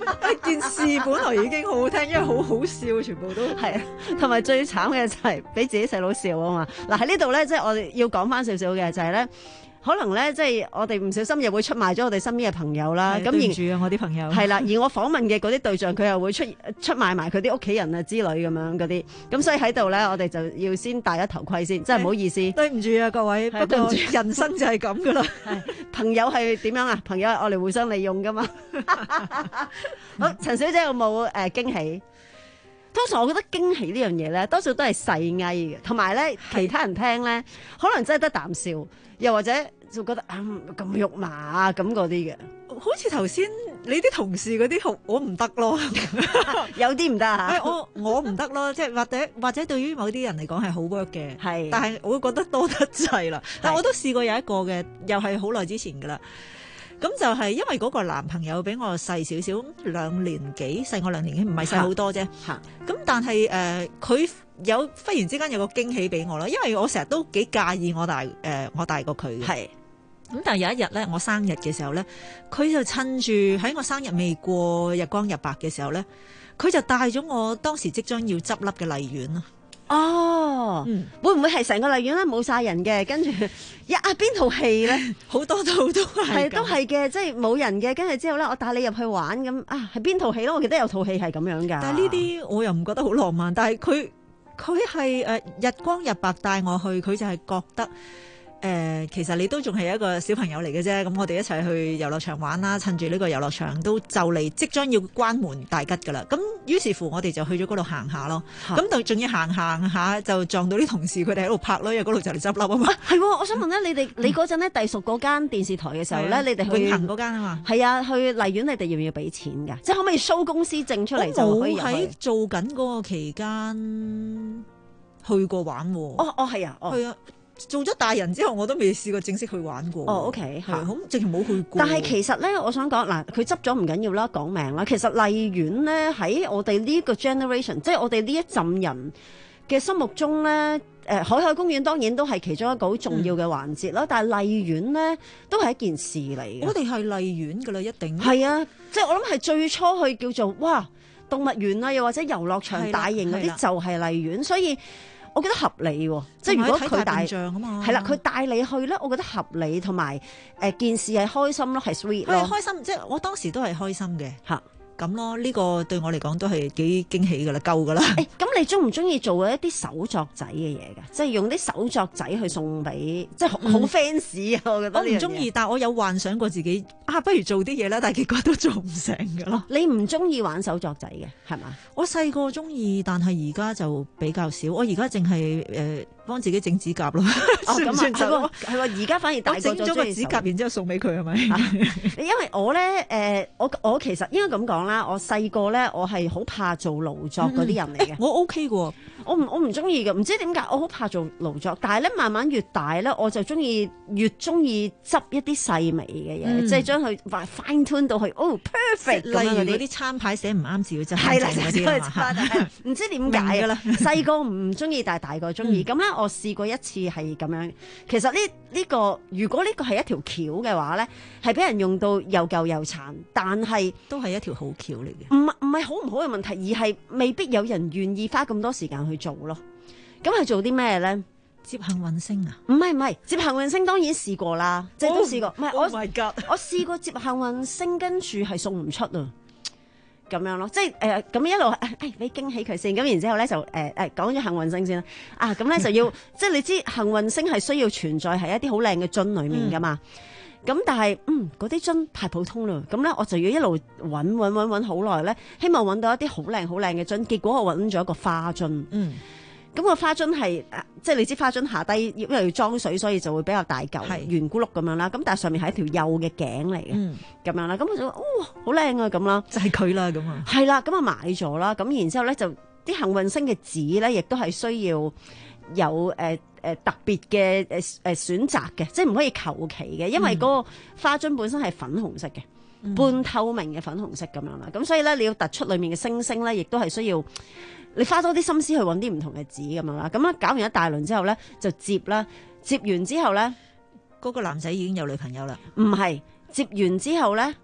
件事本來已經好好聽，因為好好笑，全部都係啊，同埋最慘嘅就係俾自己細佬笑啊嘛。嗱喺呢度咧，即係我哋要講翻少少嘅就係咧。可能咧，即係我哋唔小心又會出賣咗我哋身邊嘅朋友啦。咁對唔住啊，我啲朋友係啦，而我訪問嘅嗰啲對象，佢又會出出賣埋佢啲屋企人啊之類咁樣嗰啲。咁所以喺度咧，我哋就要先戴咗頭盔先，真係唔好意思。 對唔住啊，各位，不過人生就係咁噶啦。 朋友係點樣啊？朋友係我哋互相利用噶嘛。好，陳小姐有冇誒驚喜？通常我覺得驚喜呢樣嘢咧，多數都係細藝嘅，同埋咧其他人聽咧，可能真係得啖笑，又或者就覺得啊咁肉麻啊咁嗰啲嘅。 好似頭先你啲同事嗰啲，我唔得咯， 有啲唔得嚇。 我我唔得咯，即係或者或者對於某啲人嚟講係好 work 嘅， 係， 但係我會覺得多得滯啦。但係我都試過有一個嘅，又係好耐之前噶啦。咁就係因為嗰個男朋友比我細少少，兩年幾，細我兩年幾，唔係細好多啫。咁但係誒，佢、呃、有忽然之間有個驚喜俾我啦，因為我成日都幾介意我大誒、呃、我大過佢嘅。係。咁但係有一日咧，我生日嘅時候咧，佢就趁住喺我生日未過日光日白嘅時候咧，佢就帶咗我當時即將要執笠嘅荔園啦。 哦，嗯、會唔會係成個荔園咧冇晒人嘅？跟住呀啊邊套戲咧？ 好多套都係， 都係嘅，即係冇人嘅。跟住之後咧，我帶你入去玩咁啊，係邊套戲咧？我記得有套戲係咁樣㗎。 但係呢啲我又唔覺得好浪漫，但係佢佢係誒日光日白帶我去，佢就係覺得。誒、呃，其實你都仲係一個小朋友嚟嘅啫，咁我哋一齊去遊樂場玩啦，趁住呢個遊樂場都就嚟即將要關門大吉噶啦，咁於是乎我哋就去咗嗰度行下咯，咁就仲要行行下就撞到啲同事，佢哋喺度拍咯，因為嗰度就嚟執笠啊嘛。係、 啊，我想問咧，你哋你嗰陣咧隸屬嗰間電視台嘅時候咧、啊，你哋去永恆嗰間啊嘛，係啊，去荔園你哋要唔要俾錢㗎？即係可唔可以 show 公司證出嚟就可以入去？ 我冇喺做緊嗰個期間去過玩喎。 哦哦，係啊，哦係啊。做咗大人之後，我都未試過正式去玩過。 哦 OK 係好，直情冇去過。 但係其實咧，我想講嗱，佢執咗唔緊要啦，講命啦。其實荔園咧喺我哋呢個 generation，即係我哋呢一陣人嘅心目中咧，誒、呃、海海公園當然都係其中一個好重要嘅環節啦、嗯。但係荔園咧都係一件事嚟嘅。 我哋係荔園噶啦，一定係啊！即係我諗係最初去叫做哇動物園啊，又或者遊樂場大型嗰啲就係荔園，所以。我覺得合理喎，即係如果佢帶係啦，佢帶你去咧，我覺得合理，同埋誒件事係開心咯，係 sweet 咯， 係開心，即係我當時都係開心嘅嚇。咁咯，呢個對我嚟講都係幾驚喜噶啦，夠噶啦。 誒，咁你中唔中意做一啲手作仔嘅嘢㗎？即係用啲手作仔去送俾，即係好 fans 啊！我覺得我唔中意，但係我有幻想過自己啊，不如做啲嘢啦，但係結果都做唔成㗎咯。 你唔中意玩手作仔嘅係嘛？ 我細個中意，但係而家就比較少。我而家淨係誒幫自己整指甲咯。 哦，咁啊，係喎，係喎，而家反而大個咗中意整咗個指甲，然之後送俾佢係咪？ 因為我咧誒、呃，我我其實應該咁講啦，我細個咧，我係好怕做勞作嗰啲人嚟嘅、嗯欸。我 OK 嘅，我唔我唔中意嘅，唔知點解我好怕做勞作。但係咧，慢慢越大咧，我就中意越中意執一啲細微嘅嘢、嗯，即係將佢 fine tune 到去哦 perfect 咁樣嗰啲。啲餐牌寫唔啱字要真係嗰啲啊，唔知點解啊？細個唔中意，但係大個中意。咁、嗯、咧，我試過一次係咁樣。其實呢呢、這個如果呢個係一條橋嘅話咧，係俾人用到又舊又殘，但係都係一條好橋嚟嘅。 唔唔係好唔好嘅問題，而係未必有人願意花咁多時間去做咯。咁係做啲咩咧？ 接幸運星啊？ 唔係唔係，接幸運星當然試過啦，即、oh, 係都試過。唔係、 oh、my God 我我試過接幸運星，跟住係送唔出啊。咁樣咯，即係誒咁一路誒俾驚喜佢先，咁然之後咧就誒誒講咗幸運星先啦。啊，咁咧就要即係你知幸運星係需要存在喺一啲好靚嘅樽裏面噶嘛。咁、嗯、但係嗯嗰啲樽太普通啦，咁咧我就要一路揾揾揾揾好耐咧，希望揾到一啲好靚好靚嘅樽。結果我揾咗一個花樽。嗯。咁、個花樽係即係你知花樽下低因為要裝水，所以就會比較大嚿圓咕碌咁樣啦。咁但係上面係一條幼嘅頸嚟嘅，咁、嗯、樣啦。咁我就哇好靚啊咁啦， 就係佢啦咁啊。 係啦，咁啊買咗啦。咁然之後咧就啲幸運星嘅紙咧，亦都係需要有誒誒、呃、特別嘅誒誒選擇嘅，即係唔可以求其嘅，因為嗰個花樽本身係粉紅色嘅、嗯，半透明嘅粉紅色咁樣啦。咁所以咧你要突出裡面嘅星星咧，亦都係需要。你花多啲心思去揾啲唔同嘅紙咁樣啦，咁樣搞完一大輪之後咧，就接啦。接完之後咧， 嗰、嗰個男仔已經有女朋友啦。 唔係，接完之後咧，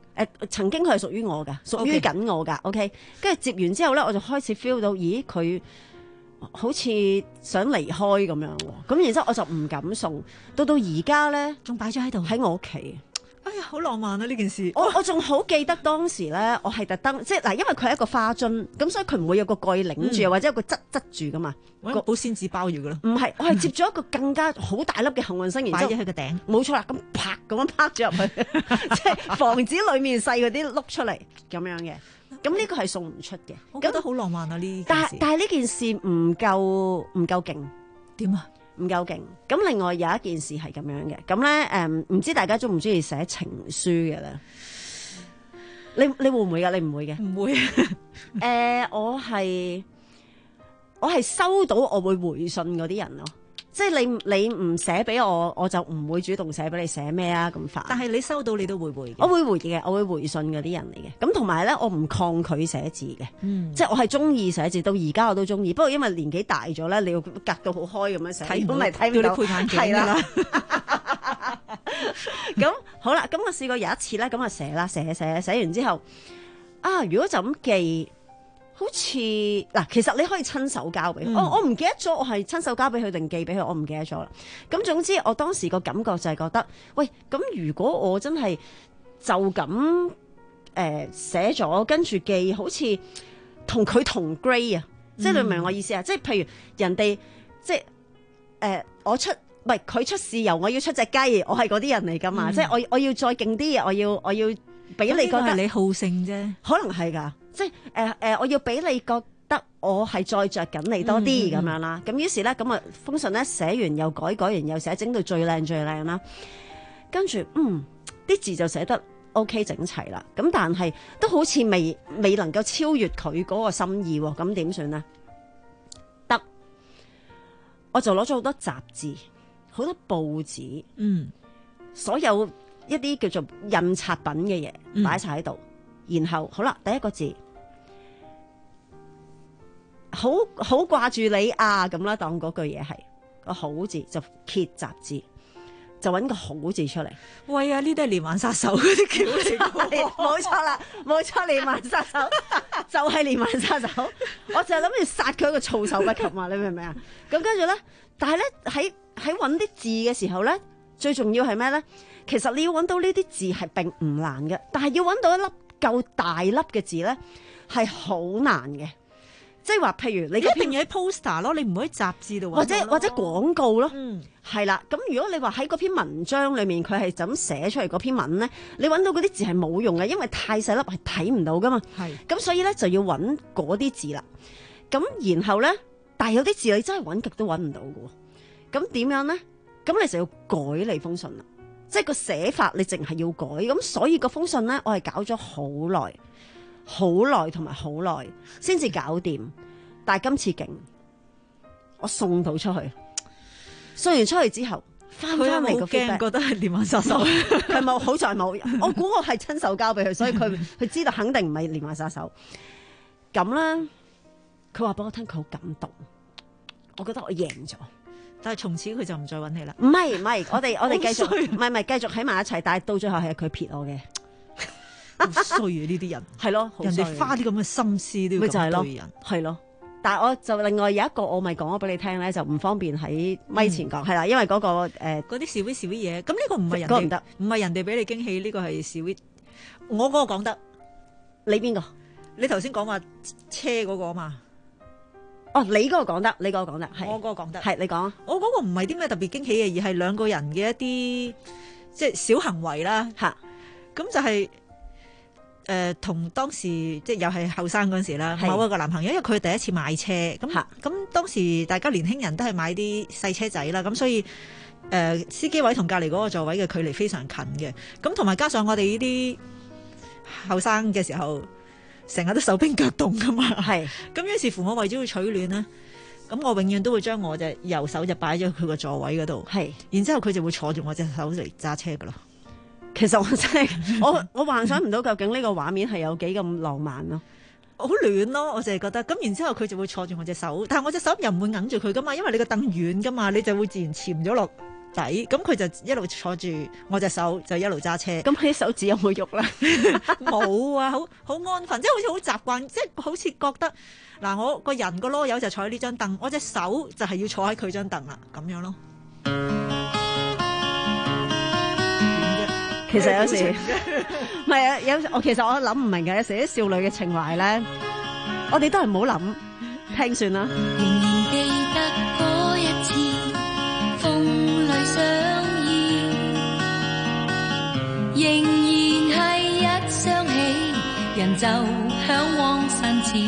誒曾經佢係屬於我㗎，屬於緊我㗎。OK， 跟住接完之後咧，我就開始 feel 到，咦佢好似想離開咁樣喎。咁然之後我就唔敢送，到到而家咧仲擺咗喺度喺我屋企。 哎呀，好浪漫啊！呢件事， 我我仲好記得當時咧，我係特登即係嗱，因為佢係一個花樽，咁所以佢唔會有個蓋擰住，嗯、或者有個側側住噶嘛， 個保鮮紙包住噶啦。 唔係，我係接咗一個更加好大粒嘅幸運星，然之後擺咗喺個頂， 冇錯啦，咁啪咁樣拍咗入去，即係防止裡面細嗰啲碌出嚟咁樣嘅。咁呢個係送唔出嘅， 我覺得好浪漫啊！呢但係但係呢件事唔夠唔夠勁， 點啊？ 唔夠勁。咁另外有一件事係咁樣嘅，咁咧誒，唔知大家中唔中意寫情書嘅咧？你你會唔會噶？你唔會嘅？ 唔會。 誒、呃，我係我係收到我會回信嗰啲人咯，即係你你唔寫俾我，我就唔會主動寫俾你寫咩啊咁煩。 但係你收到你都會回嘅， 我會回嘅，我會回信嗰啲人嚟嘅。咁同埋咧，我唔抗拒寫字嘅，嗯、即係我係中意寫字，到而家我都中意。不過因為年紀大咗咧，你要隔到好開咁樣寫， 睇唔到， 睇唔到， 要你配眼鏡㗎啦。 咁好啦，咁我試過有一次咧，咁啊寫啦，寫寫寫完之後，啊如果就咁寄，好似嗱，其實你可以親手交俾佢、嗯。我我唔記得咗，我係親手交俾佢定寄俾佢，我唔記得咗啦。咁總之，我當時個感覺就係覺得，喂，咁如果我真係就咁誒寫咗，跟住寄，好似同佢同 grade 啊、嗯，即係你明唔明我意思啊？即係譬如人哋即係誒、呃，我出。唔係佢出豉油，我要出隻雞，我係嗰啲人嚟噶嘛？嗯、即係我我要再勁啲，我要我要俾你覺得你好勝啫， 可能係㗎，即係誒誒，我要俾你覺得我係再着緊你多啲咁、嗯、樣啦。咁於是咧，咁啊封信咧寫完又改，改完又寫，整到最靚最靚啦。跟住嗯啲字就寫得 OK 整齊啦。咁但係都好似未未能夠超越佢嗰個心意喎。咁點算咧？得，我就攞咗好多雜誌。好多報紙，嗯，所有一啲叫做印刷品嘅嘢擺晒喺度，然後好啦，第一個字，好好掛住你啊，咁啦，當嗰句嘢係個好字，就揭雜誌，就揾個好字出嚟。 喂啊，呢啲係連環殺手嗰啲橋嚟， 冇錯啦，冇錯，連環殺手就係連環殺手，我就係諗住殺佢一個措手不及嘛，你明唔明啊？咁跟住咧，但係咧喺喺揾啲字嘅時候咧，最重要係咩咧？其實你要揾到呢啲字係並唔難嘅，但係要揾到一粒夠大粒嘅字咧，係好難嘅。即係話，譬如你一定要喺 poster 咯，你唔可以雜誌度， 或者或者廣告咯。 嗯， 係啦。咁如果你話喺嗰篇文章裏面，佢係就咁寫出嚟嗰篇文咧，你揾到嗰啲字係冇用嘅，因為太細粒係睇唔到噶嘛。係。咁所以咧就要揾嗰啲字啦。咁然後咧，但係有啲字你真係揾極都揾唔到嘅。咁點樣咧？咁你就要改你封信啦，即係個寫法你淨係要改。咁所以個封信咧，我係搞咗好耐、好耐同埋好耐先至搞掂。但係今次勁，我送到出去，送完出去之後，翻翻嚟個 feedback， 覺得係連環殺手， 係冇，好在冇。我估我係親手交俾佢，所以佢佢知道肯定唔係連環殺手。咁咧，佢話俾我聽，佢好感動，我覺得我贏咗。 但係從此佢就唔再揾你啦。 唔係唔係，我哋我哋繼續，唔係唔係繼續喺埋一齊。但係到最後係佢撇我嘅， 好衰啊！呢啲人係咯，人哋花啲咁嘅心思都要咁對人， 係咯。但係我就另外有一個我咪講咗俾你聽咧，就唔方便喺咪前講，係啦、嗯，因為嗰、嗰個誒嗰啲少啲少啲嘢。咁呢個唔係人哋唔得，唔係人哋俾你驚喜，呢、呢個係少啲。我嗰個講得， 你邊個？ 你頭先講話車嗰個嘛？ 哦，你嗰個講得，你嗰個講得，係我嗰個講得， 係你講啊！ 我嗰個唔係啲咩特別驚喜嘅，而係兩個人嘅一啲即係小行為啦。嚇，咁就係誒同當時即係又係後生嗰陣時啦，某一個男朋友，因為佢第一次買車，咁咁當時大家年輕人都係買啲細車仔啦，咁所以誒、呃、司機位同隔離嗰個座位嘅距離非常近嘅，咁同埋加上我哋呢啲後生嘅時候，成日都手冰腳凍噶嘛，係咁於是乎我為咗要取暖咧，咁我永遠都會將我隻右手就擺咗佢個座位嗰度，係，然之後佢就會坐住我隻手嚟揸車噶咯。 其實我真係我我幻想唔到究竟呢個畫面係有幾咁浪漫咯， 好暖咯，我就係覺得。咁然之後佢就會坐住我隻手，但係我隻手又唔會揞住佢噶嘛，因為你個凳軟噶嘛，你就會自然潛咗落底，咁佢就一路坐住我隻手，就一路揸車。 咁佢手指有冇喐咧？ 冇啊，好好安分，即係好似好習慣，即係好似覺得嗱，我個人個囉柚就坐喺呢張凳，我隻手就係要坐喺佢張凳啦，咁樣咯。 其實有時唔係啊，有我其實我諗唔明嘅，有時啲少女嘅情懷咧，我哋都係唔好諗，聽算啦。 仍然記得嗰一次風裏相依，仍然係一想起人就向往神前。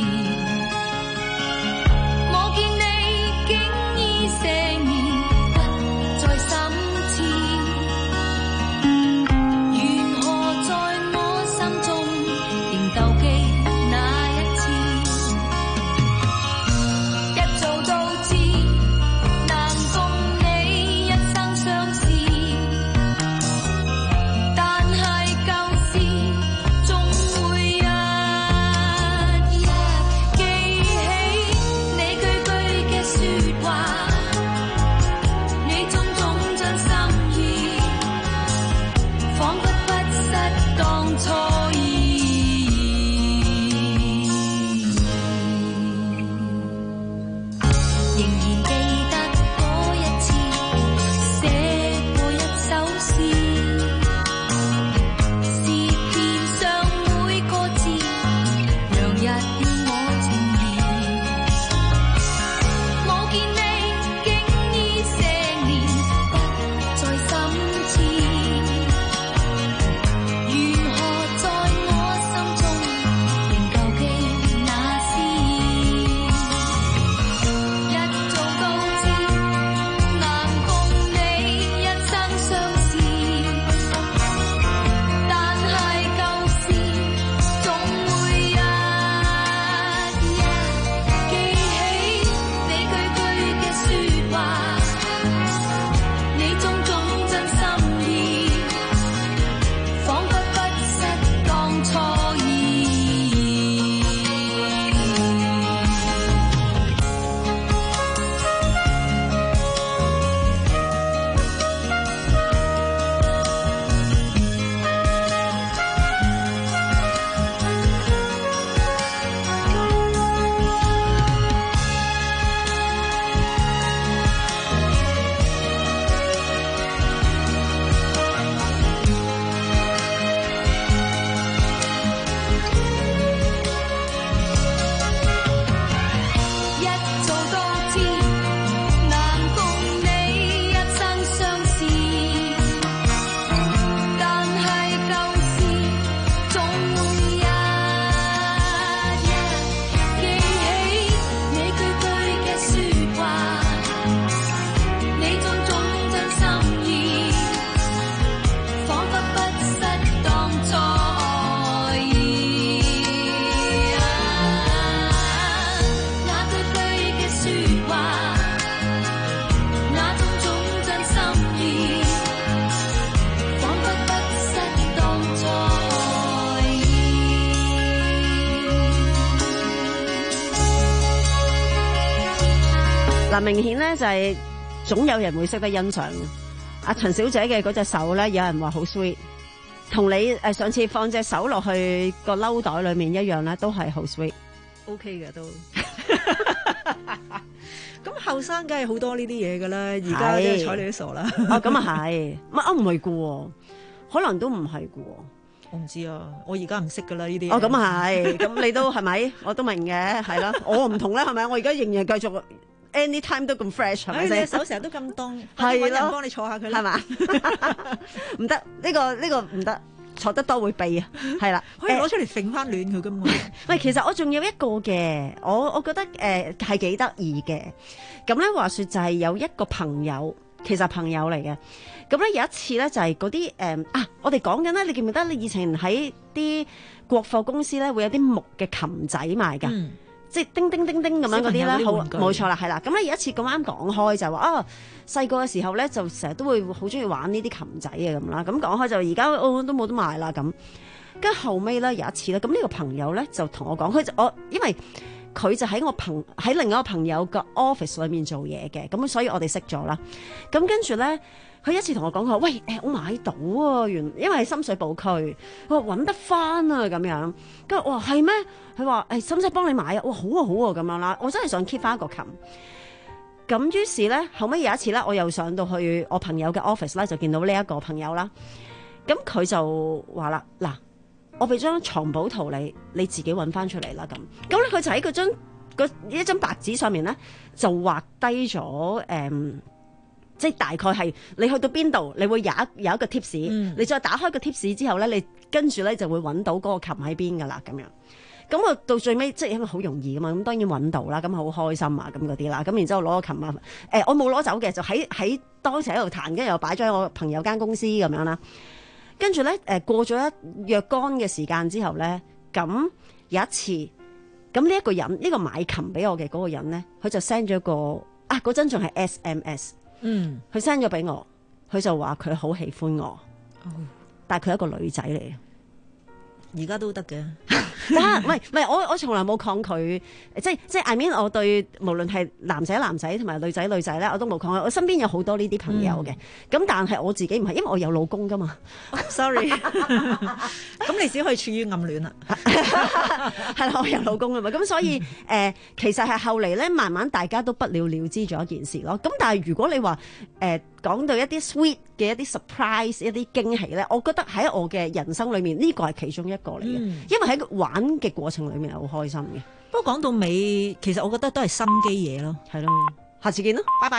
我見你經已成年不再心切。 嗱，明顯咧就係總有人會識得欣賞嘅。阿陳小姐嘅嗰隻手咧，有人話好 sweet， 同你誒上次放隻手落去個褸袋裏面一樣咧，都係好 sweet。OK 嘅都。 咁後生梗係好多呢啲嘢噶啦，而家真係睬你都傻啦。 哦，咁啊係，乜啊唔係噶喎，可能都唔係噶喎。 我唔知啊，我而家唔識噶啦呢啲。 哦，咁啊係，咁你都係咪？我都明嘅，係啦。我唔同咧，係咪？我而家仍然繼續 anytime 都咁 fresh， 係咪先？ 你手成日都咁凍， 係咯， 揾人幫你坐下佢啦， 係嘛？唔得，呢個呢個唔得。坐得多會痹啊，係啦， 可以攞出嚟揈翻暖佢噶嘛。 喂，其實我仲有一個嘅，我我覺得誒係幾得意嘅。咁咧話說就係有一個朋友，其實朋友嚟嘅。咁咧有一次咧就係嗰啲誒啊，我哋講緊咧，你記唔記得你以前喺啲國貨公司咧會有啲木嘅琴仔賣㗎？嗯，即係叮叮叮叮咁樣嗰啲咧，好冇錯啦，係啦。咁咧有一次咁啱講開就話啊，細個嘅時候咧就成日都會好中意玩呢啲琴仔嘅咁啦。咁講開就而家哦都冇得賣啦咁。跟後尾咧有一次咧，咁呢個朋友咧就同我講，佢就我因為佢就喺我朋喺另一個朋友嘅 office 裏面做嘢嘅，咁所以我哋識咗啦。咁跟住咧，佢一次同我講佢話：喂，誒我買到啊，原因為係深水埗區，佢話揾得翻啊咁樣。跟住我話係咩？佢話誒使唔使幫你買啊？哇好啊好啊咁樣啦，我真係想 keep 翻一個琴。咁於是咧，後尾有一次咧，我又上到去我朋友嘅 office 咧，就見到呢一個朋友啦。咁佢就話啦：嗱，我俾張藏寶圖你，你自己揾翻出嚟啦。咁咁咧，佢就喺嗰張嗰一張白紙上面咧，就畫低咗誒、嗯，即係大概係你去到邊度，你會有一有一個 tips，、嗯、你再打開個 tips 之後咧，你跟住咧就會揾到嗰個琴喺邊噶啦，咁樣。咁我到最尾即係因為好容易噶嘛，咁當然揾到啦，咁好開心啊，咁嗰啲啦，咁然之後攞個琴啊，誒、呃、我冇攞走嘅，就喺喺當時喺度彈，跟住又擺咗喺我朋友間公司咁樣啦。跟住咧誒過咗一若干嘅時間之後咧，咁有一次，咁呢一個人呢、呢個買琴俾我嘅嗰個人咧，佢就 send 咗個啊嗰陣仲係 S M S， 嗯，佢 send 咗俾我，佢就話佢好喜歡我，哦、但係佢係一個女仔嚟嘅。 而家都得嘅， 唔係唔係，我我從來冇抗拒，即係即係 I mean 我對無論係男仔男仔同埋女仔女仔咧，我都冇抗拒。我身邊有好多呢啲朋友嘅，咁、嗯、但係我自己唔係，因為我有老公噶嘛。Sorry， 咁你只可以處於暗戀啦。 係啦，我有老公啊嘛，咁所以誒、呃，其實係後嚟咧，慢慢大家都不了了之咗一件事咯。咁但係如果你話誒講到一啲 sweet 嘅一啲 surprise 一啲驚喜咧，我覺得喺我嘅人生裏面呢、呢個係其中一個嚟嘅、嗯，因為喺玩嘅過程裏面係好開心嘅。 不過講到尾，其實我覺得都係心機嘢咯， 係咯。下次見咯，拜拜。